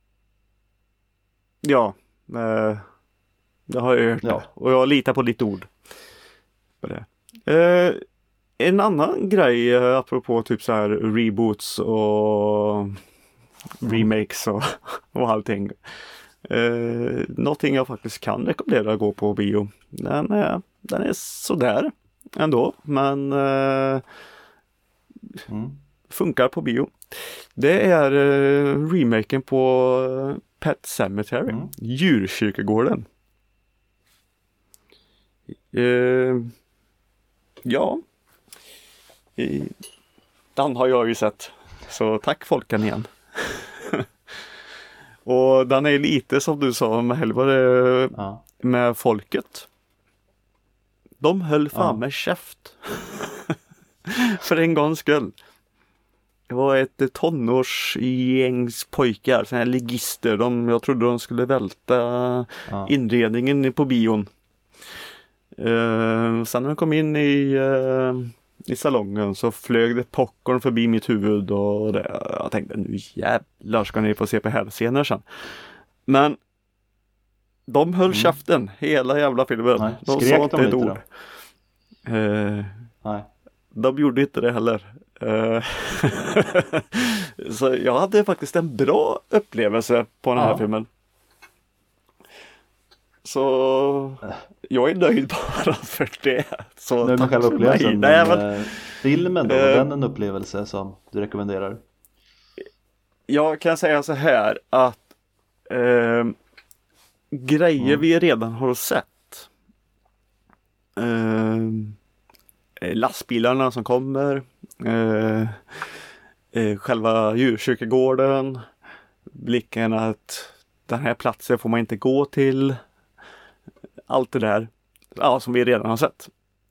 Ja, det har jag hört det. Och jag litar på ditt ord. På det. En annan grej apropå typ så här reboots och remakes och allting. Någonting jag faktiskt kan rekommendera att gå på bio. Den är sådär ändå, men funkar på bio. Det är remaken på Pet Sematary, Djurkyrkogården. Ja, den har jag ju sett. Så tack Folkan igen. Och den är lite som du sa med Hellboy med folket. De höll fan med käft. För en gångs skull. Det var ett tonårsgängs pojkar, såna här ligister. Jag trodde de skulle välta inredningen på bion. Sen när de kom in i salongen så flög det popcorn förbi mitt huvud och jag tänkte nu jävlar ska ni få se på hälsenor sen. Men de höll käften hela jävla filmen. Nej. De Skrek sa inte ett ord. Nej. De gjorde inte det heller. Så jag hade faktiskt en bra upplevelse på den här filmen. Så jag är nöjd bara för det. Så nu med själva upplevelsen. Filmen då, var den en upplevelse som du rekommenderar? Jag kan säga så här att grejer vi redan har sett. Lastbilarna som kommer. Själva djurkyrkogården. Blicken att den här platsen får man inte gå till. Allt det där som vi redan har sett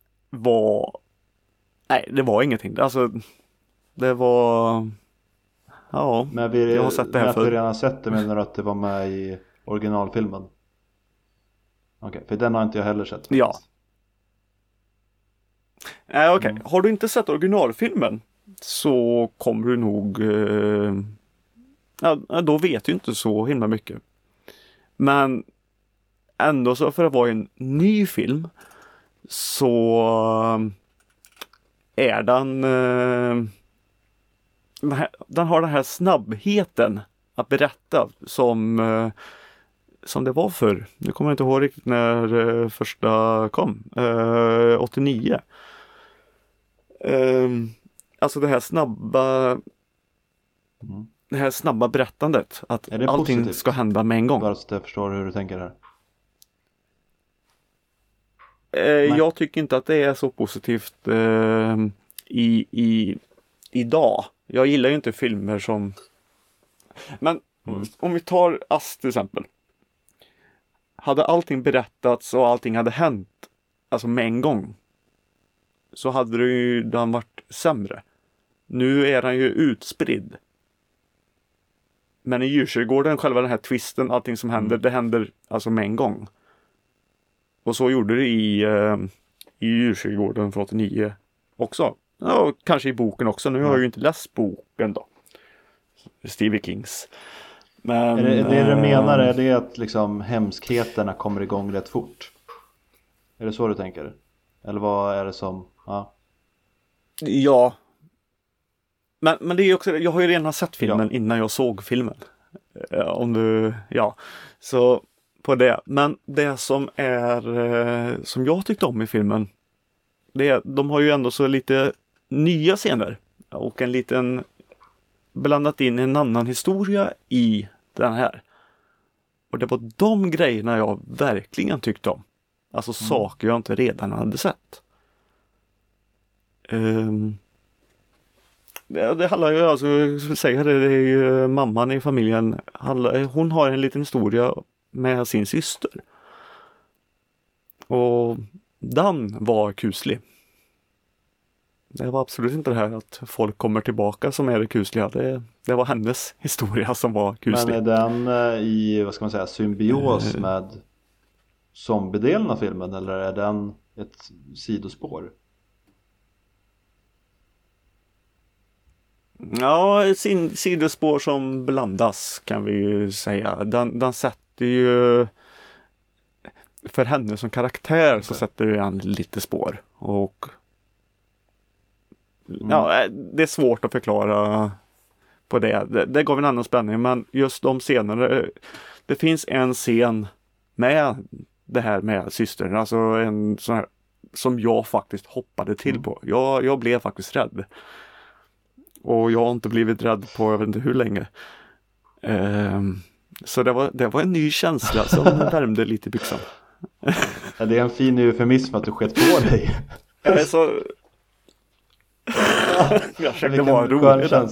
det var ingenting. Alltså det var men jag har sett det här förr. Men att vi redan har sett det, menar du att det var med i originalfilmen? Okej, för den har inte jag heller sett faktiskt. Okej. Har du inte sett originalfilmen så kommer du nog då vet du inte så himla mycket. Men ändå så för att vara en ny film så är den har den här snabbheten att berätta som det var förr. Nu kommer jag inte ihåg riktigt när första kom. 89. Alltså det här snabba berättandet. Att allting positivt? Ska hända med en gång. Bara så att jag förstår hur du tänker här. Jag tycker inte att det är så positivt idag. Jag gillar ju inte filmer som... Men om vi tar Ass till exempel. Hade allting berättats och allting hade hänt alltså med en gång, så hade det ju den varit sämre. Nu är den ju utspridd. Men i Djurkyrkogården, själva den här twisten, allting som händer, det händer alltså med en gång. Och så gjorde det i Djurkyrkogården från 89 också. Ja, kanske i boken också. Nu har jag ju inte läst boken då. Stephen Kings. Men, är det du menar, är det att liksom hemskheterna kommer igång rätt fort? Är det så du tänker? Eller vad är det som... Ja. Men det är också, jag har ju redan sett filmen innan jag såg filmen. Så på det. Men det som som jag tyckte om i filmen, de har ju ändå så lite nya scener och en liten blandat in en annan historia i den här. Och det var de grejerna jag verkligen tyckte om. Alltså saker jag inte redan hade sett. Det handlar ju, alltså, säger det är ju mamman i familjen. Hon har en liten historia med sin syster. Och den var kuslig. Det var absolut inte det här att folk kommer tillbaka som är det kusliga. Det var hennes historia som var kuslig. Men är den i, vad ska man säga, symbios med zombiedelen av filmen, eller är den ett sidospår? Ja, sidospår som blandas kan vi ju säga. Den sätter ju, för henne som karaktär så sätter den lite spår. Och det är svårt att förklara på det. Det gav en annan spänning, men just de scenerna, det finns en scen med det här med systern, alltså en sån här som jag faktiskt hoppade till på. Jag blev faktiskt rädd. Och jag har inte blivit rädd på jag vet inte hur länge. Så det var en ny känsla som värmde lite i byxan. Ja, det är en fin eufemism att du skett på dig. Jag är så... jag försökte vara rolig. Ja.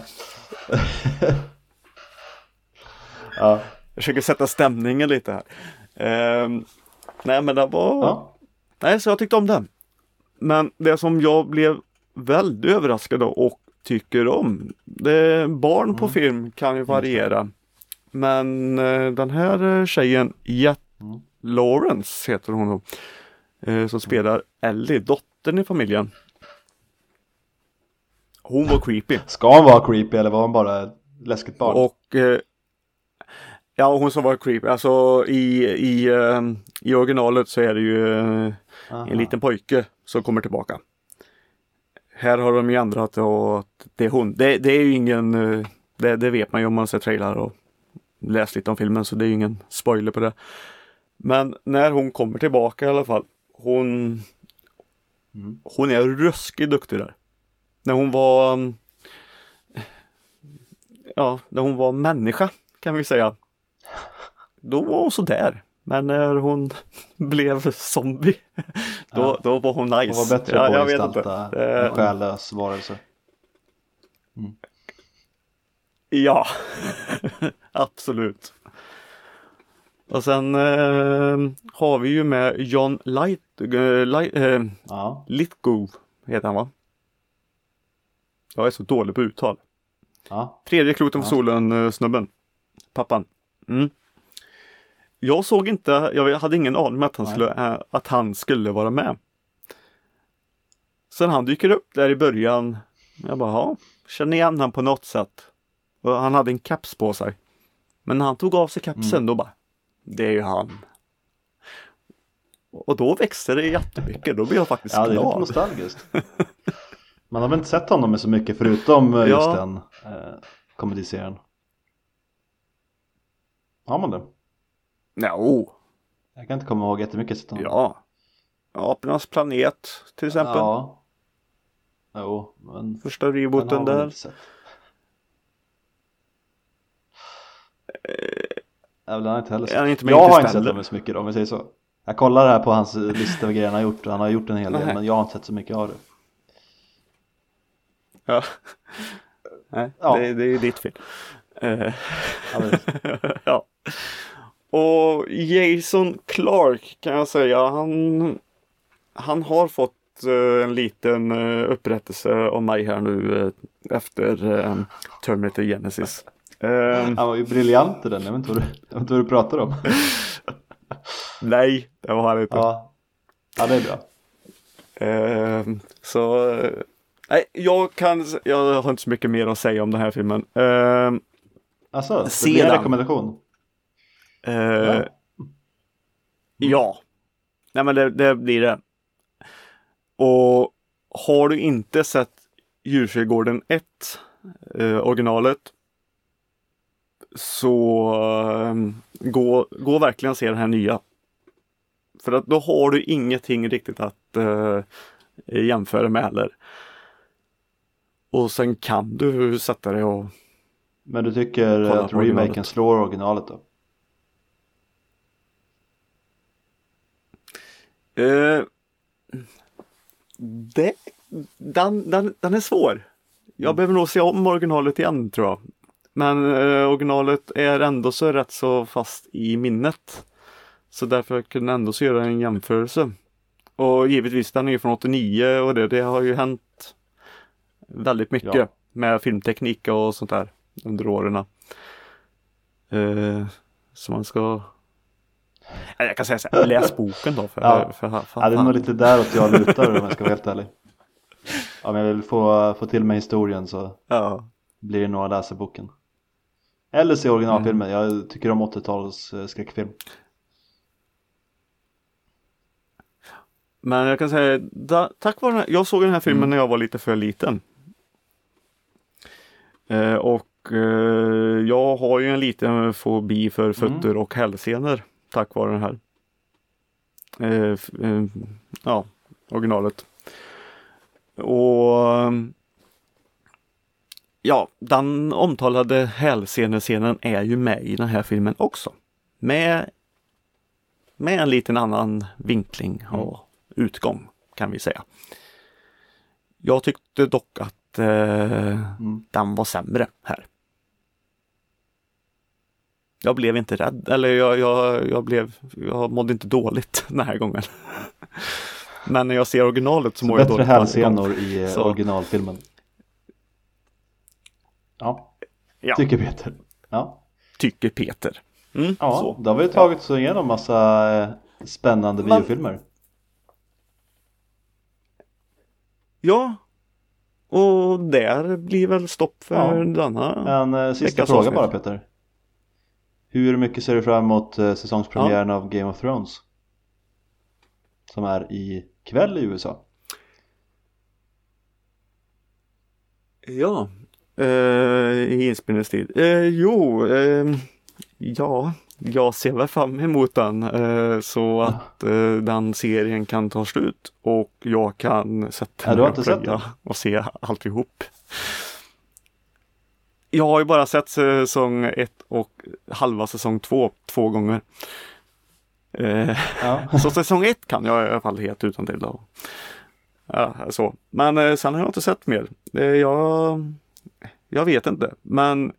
Jag försöker sätta stämningen lite här. Nej, men det var... Ja. Nej, så jag tyckte om den. Men det som jag blev väldigt överraskad av och tycker om, barn på film kan ju variera. Men den här tjejen, Jet Lawrence heter hon då, som spelar Ellie, dottern i familjen. Hon var creepy. Ska hon vara creepy eller var hon bara läskigt barn? Och hon som var creepy. Alltså i originalet så är det ju en liten pojke som kommer tillbaka. Här har de ju ändrat och det är hon. Det är ju ingen, det vet man ju om man ser trailer och läst lite om filmen, så det är ju ingen spoiler på det. Men när hon kommer tillbaka i alla fall, hon är ruskigt duktig där. När hon var människa kan vi säga, då var hon så där. Men när hon blev zombie, då var hon nice. Hon var bättre på att gestalta en själlös varelse. Ja, absolut. Och sen har vi ju med John Lithgow heter han, va? Jag är så dålig på uttal. Tredje kloten för solen, snubben. Pappan. Jag såg inte, jag hade ingen aning om att han skulle vara med. Sen han dyker upp där i början Jag bara, ja, känner igen han på något sätt. Och han hade en caps på sig. Men när han tog av sig kapsen, då bara, det är ju han. Och då växte det jättemycket. Då blir jag faktiskt glad. Ja, det är lite nostalgiskt. Man har väl inte sett honom med så mycket förutom just den komediserien. Har man det? No. Jag kan inte komma ihåg jättemycket sett honom. Ja. Apornas planet till exempel. Ja. Jo, men första rebooten där. Jag har inte heller sett. Jag har inte sett honom så mycket då, om vi säger så. Jag kollar här på hans lista av grejer han har gjort. Han har gjort en hel del, men jag har inte sett så mycket av det. Ja. Nej, ja. Det är ju ditt fel. Ja. Och Jason Clarke kan jag säga, han har fått en liten upprättelse av mig här nu efter Terminator Genesis. Han var ju briljant i den, jag vet inte vad du pratar om. Nej, det var han inte. Ja, det är bra. Så nej, jag har inte så mycket mer att säga om den här filmen. Alltså, det blir en rekommendation. Ja. Nej, men det blir det. Och har du inte sett Djurträdgården 1 originalet, så gå verkligen se den här nya. För att då har du ingenting riktigt att jämföra med heller. Och sen kan du sätta det och... Men du tycker att remaken slår originalet då? Den är svår. Jag behöver nog se om originalet igen, tror jag. Men originalet är ändå så rätt så fast i minnet. Så därför kunde jag ändå så göra en jämförelse. Och givetvis den är ju från 89 och det har ju hänt väldigt mycket med filmteknik och sånt där under åren. Så man ska... Jag kan säga så här, läs boken då. Ja, det är nog lite däråt jag lutar om jag ska vara helt ärlig. Om jag vill få till mig historien så blir det nog att läsa boken. Eller se originalfilmen. Jag tycker om 80-tals skräckfilm. Men jag kan säga, tack vare den här, jag såg den här filmen när jag var lite för liten. Jag har ju en liten fobi för fötter och hälsenor tack vare den här. Originalet. Och den omtalade hälsenescenen är ju med i den här filmen också. Med en liten annan vinkling och utgång kan vi säga. Jag tyckte dock att den var sämre här. Jag blev inte rädd, eller jag mådde inte dåligt den här gången. Men när jag ser originalet så mår jag dåligt. Bättre hälsenor i originalfilmen. Ja. Tycker Peter. Ja. Tycker Peter. Så. Då har vi tagit så igenom massa spännande biofilmer. Ja. Och där blir väl stopp för denna. En sista fråga bara, Peter. Hur mycket ser du fram emot säsongspremiären av Game of Thrones? Som är i kväll i USA. Ja. I inspelningstid. Jag ser väl fram emot den så att den serien kan ta slut och jag kan sätta mig och se alltihop. Jag har ju bara sett säsong 1 och halva säsong 2 gånger. Så säsong 1 kan jag i alla fall helt utan till då. Så. Men sen har jag inte sett mer. Jag vet inte. Men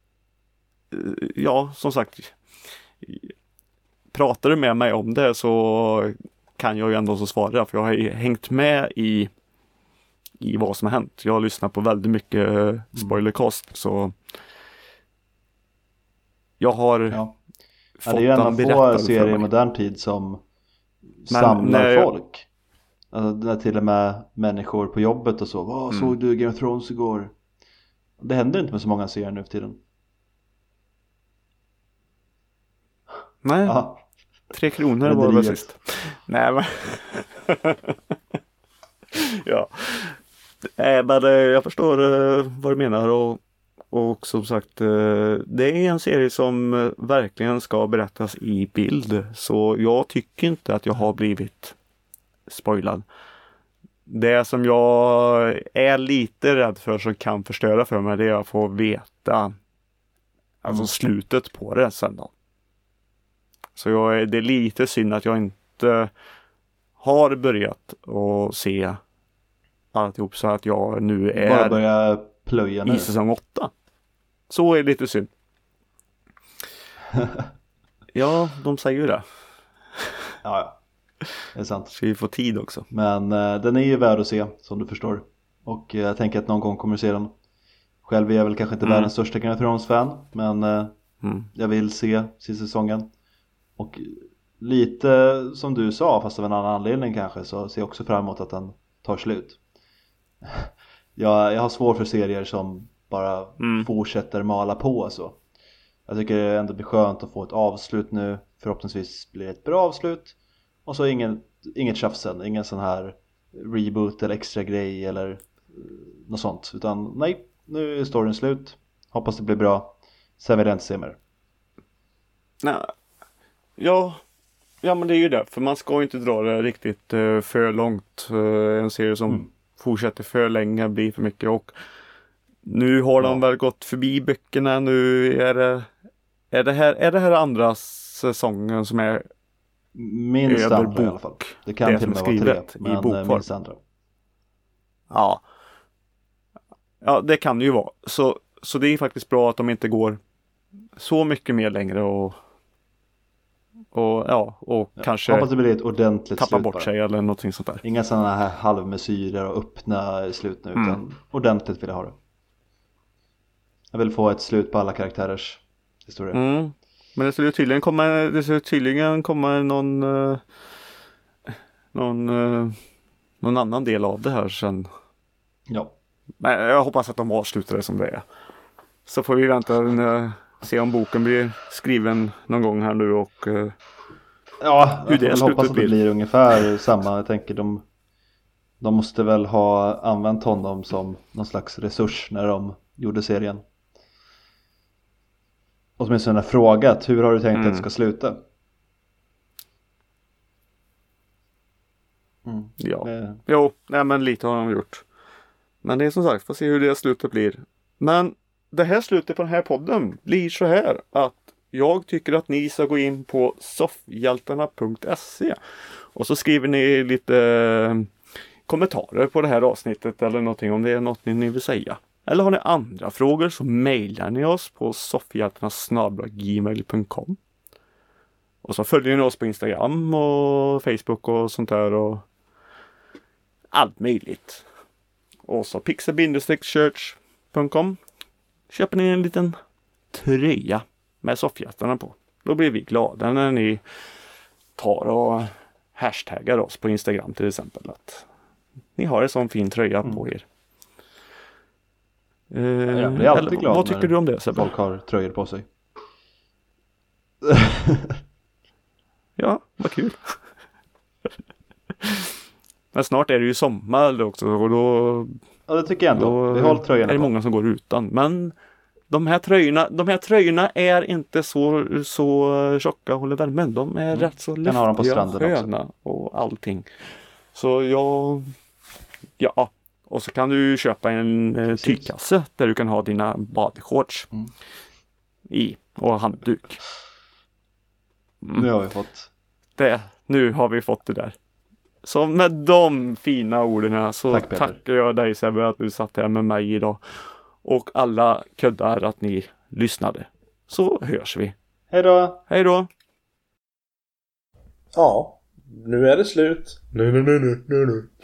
som sagt, pratar du med mig om det så kan jag ju ändå så svara. För jag har hängt med i vad som har hänt. Jag har lyssnat på väldigt mycket spoilercast. Så jag har fått det är ju en av få serier i modern tid som samlar folk. Alltså när till och med människor på jobbet och så, såg du Game of Thrones igår? Det händer inte med så många serier nu för tiden. Nej, Aha. 3 kronor var det sist. Nej, men... ja. Men jag förstår vad du menar och som sagt, det är en serie som verkligen ska berättas i bild. Så jag tycker inte att jag har blivit spoilad. Det som jag är lite rädd för som kan förstöra för mig, det är att få veta alltså slutet på det sen då. Så det är lite synd att jag inte har börjat att se alltihop så att jag nu är bara börja plöja nu i säsong 8. Så är det lite synd. Ja, de säger ju det. Ja, det är sant. Så vi får tid också. Men den är ju värd att se, som du förstår. Och jag tänker att någon gång kommer du se den. Själv är jag väl kanske inte världens största Game of Thrones-fan. Men jag vill se säsongen. Och lite som du sa, fast av en annan anledning kanske, så ser jag också fram emot att den tar slut. Jag har svårt för serier som bara fortsätter mala på så. Jag tycker det ändå blir skönt att få ett avslut nu. Förhoppningsvis blir det ett bra avslut. Och så inget tjafs sen. Ingen sån här reboot eller extra grej eller något sånt. Utan nej, nu är storyn slut. Hoppas det blir bra. Sen vill jag inte se mer. Nej. Ja, men det är ju det. För man ska ju inte dra det riktigt för långt. En serie som fortsätter för länge blir för mycket. Och nu har de väl gått förbi böckerna. Nu är det här andra säsongen som är minst andra i alla fall. Det kan det till och med vara 3, men minst andra. Ja, det kan det ju vara. Så det är faktiskt bra att de inte går så mycket mer längre och kanske hoppas det blir ett ordentligt tappa slut bort bara. sig eller någonting sånt där. Inga sådana här halvmesyrer och öppna slut nu, utan ordentligt vill jag ha det. Jag vill få ett slut på alla karaktärers historia. Men det skulle tydligen komma någon annan del av det här sen. Ja. Men jag hoppas att de avslutar det som det är. Så får vi vänta se om boken blir skriven någon gång här nu och hur det jag hoppas att det blir ungefär samma. Jag tänker de måste väl ha använt honom som någon slags resurs när de gjorde serien. Och åtminstone frågat, hur har du tänkt att det ska sluta? Ja. Jo, men lite har de gjort. Men det är som sagt, får se hur det slutet blir. Men det här slutet på den här podden blir så här att jag tycker att ni ska gå in på soffhjältarna.se och så skriver ni lite kommentarer på det här avsnittet eller någonting om det är något ni vill säga. Eller har ni andra frågor så mejlar ni oss på soffhjältarna@gmail.com. Och så följer ni oss på Instagram och Facebook och sånt där och allt möjligt. Och så pixel-church.com köper ni en liten tröja med soffhjältarna på. Då blir vi glada när ni tar och hashtaggar oss på Instagram till exempel. Att ni har en sån fin tröja på er. Jag blir alltid glad vad tycker du om det, Sebbe? Folk har tröjor på sig. Ja, vad kul. Men snart är det ju sommar också och då... Ja, det tycker jag ändå. Vi håller tröjorna är det många som går utan. Men de här tröjorna är inte så tjocka och håller värmen. De är rätt så lättiga, sköna och allting. Så ja. Och så kan du köpa en tygkasse där du kan ha dina badshorts i och handduk. Nu har vi fått Nu har vi fått det där. Så med de fina orden så tackar jag dig, Sebbe, att du satt här med mig idag. Och alla kuddar att ni lyssnade. Så hörs vi. Hej då! Hej då! Ja, nu är det slut. Nu.